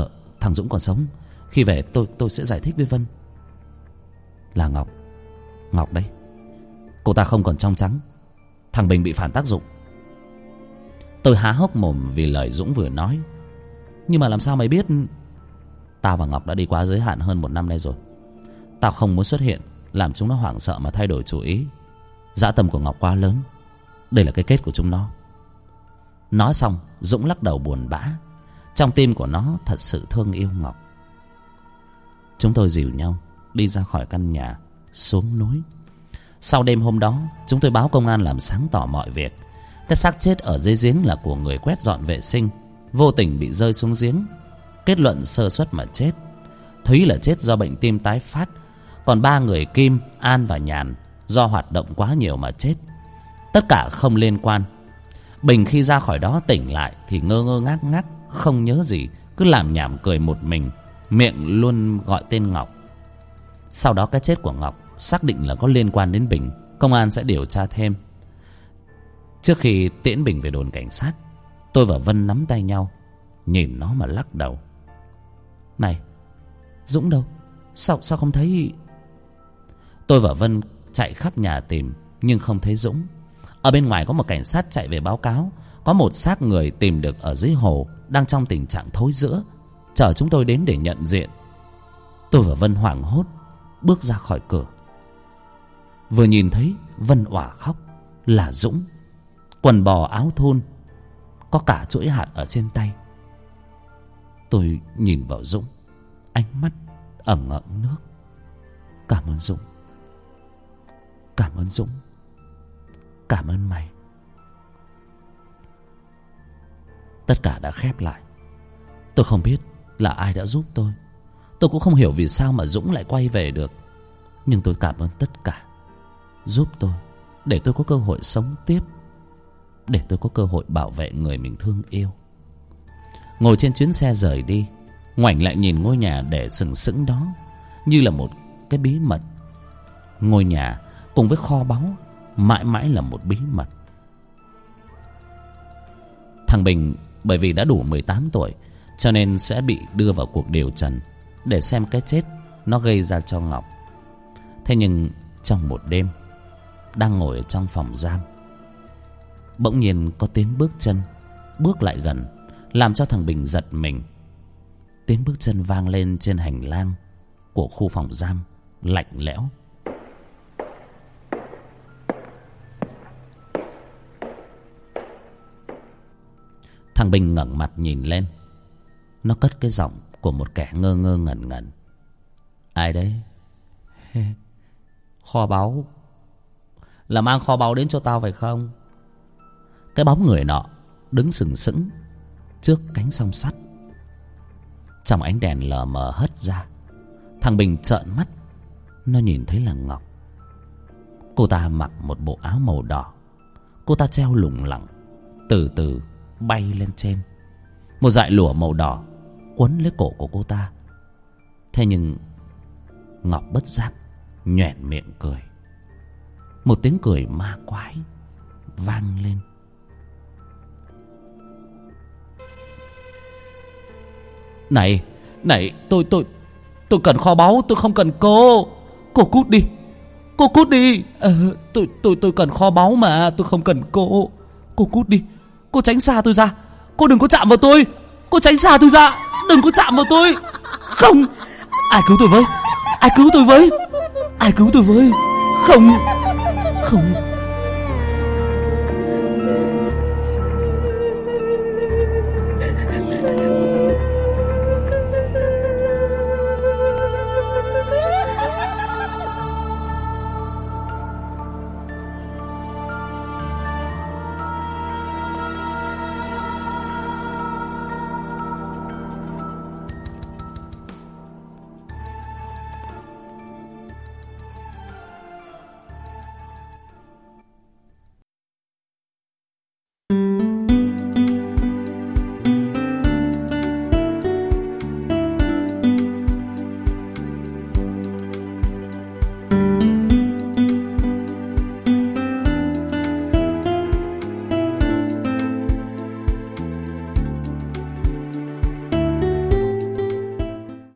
thằng Dũng còn sống. Khi về tôi sẽ giải thích với Vân. Là Ngọc đấy. Cô ta không còn trong trắng. Thằng Bình bị phản tác dụng. Tôi há hốc mồm vì lời Dũng vừa nói. Nhưng mà làm sao mày biết? Tao và Ngọc đã đi quá giới hạn hơn 1 năm nay rồi. Tao không muốn xuất hiện làm chúng nó hoảng sợ mà thay đổi chủ ý. Dã tâm của Ngọc quá lớn. Đây là cái kết của chúng nó. Nói xong Dũng lắc đầu buồn bã. Trong tim của nó thật sự thương yêu Ngọc. Chúng tôi dìu nhau đi ra khỏi căn nhà, xuống núi. Sau đêm hôm đó, chúng tôi báo công an làm sáng tỏ mọi việc. Cái xác chết ở dưới giếng là của người quét dọn vệ sinh, vô tình bị rơi xuống giếng. Kết luận sơ suất mà chết. Thúy là chết do bệnh tim tái phát. Còn 3 người Kim, An và Nhàn do hoạt động quá nhiều mà chết. Tất cả không liên quan. Bình khi ra khỏi đó tỉnh lại thì ngơ ngác, không nhớ gì, cứ làm nhảm cười một mình, miệng luôn gọi tên Ngọc. Sau đó cái chết của Ngọc xác định là có liên quan đến Bình. Công an sẽ điều tra thêm. Trước khi tiễn Bình về đồn cảnh sát, tôi và Vân nắm tay nhau, nhìn nó mà lắc đầu. Này, Dũng đâu? Sao không thấy? Tôi và Vân chạy khắp nhà tìm nhưng không thấy Dũng. Ở bên ngoài có một cảnh sát chạy về báo cáo có một xác người tìm được ở dưới hồ, đang trong tình trạng thối rữa, chờ chúng tôi đến để nhận diện. Tôi và Vân hoảng hốt bước ra khỏi cửa. Vừa nhìn thấy Vân òa khóc. Là Dũng. Quần bò áo thun, có cả chuỗi hạt ở trên tay. Tôi nhìn vào Dũng, ánh mắt ẩn ẩn nước. Cảm ơn Dũng. Cảm ơn Dũng. Cảm ơn mày. Tất cả đã khép lại. Tôi không biết là ai đã giúp tôi. Tôi cũng không hiểu vì sao mà Dũng lại quay về được. Nhưng tôi cảm ơn tất cả. Giúp tôi, để tôi có cơ hội sống tiếp, để tôi có cơ hội bảo vệ người mình thương yêu. Ngồi trên chuyến xe rời đi, ngoảnh lại nhìn ngôi nhà để sừng sững đó như là một cái bí mật. Ngôi nhà cùng với kho báu mãi mãi là một bí mật. Thằng Bình bởi vì đã đủ 18 tuổi cho nên sẽ bị đưa vào cuộc điều trần để xem cái chết nó gây ra cho Ngọc. Thế nhưng trong một đêm, đang ngồi ở trong phòng giam, bỗng nhiên có tiếng bước chân bước lại gần, làm cho thằng Bình giật mình. Tiếng bước chân vang lên trên hành lang của khu phòng giam lạnh lẽo. Thằng Bình ngẩng mặt nhìn lên. Nó cất cái giọng của một kẻ ngơ ngơ ngẩn ngẩn. Ai đấy? Kho báu. Là mang kho báu đến cho tao phải không? Cái bóng người nọ đứng sừng sững trước cánh song sắt. Trong ánh đèn lờ mờ hắt ra, thằng Bình trợn mắt. Nó nhìn thấy là Ngọc. Cô ta mặc một bộ áo màu đỏ. Cô ta treo lủng lẳng, từ từ bay lên trên. Một dải lụa màu đỏ quấn lấy cổ của cô ta. Thế nhưng Ngọc bất giác nhoẻn miệng cười. Một tiếng cười ma quái vang lên. Này, tôi cần kho báu, tôi không cần cô. Cô cút đi. Cô cút đi. Tôi cần kho báu mà, tôi không cần cô. Cô cút đi. Cô tránh xa tôi ra. Cô đừng có chạm vào tôi. Cô tránh xa tôi ra. Đừng có chạm vào tôi. Không. Ai cứu tôi với. Ai cứu tôi với. Ai cứu tôi với. Không. Không.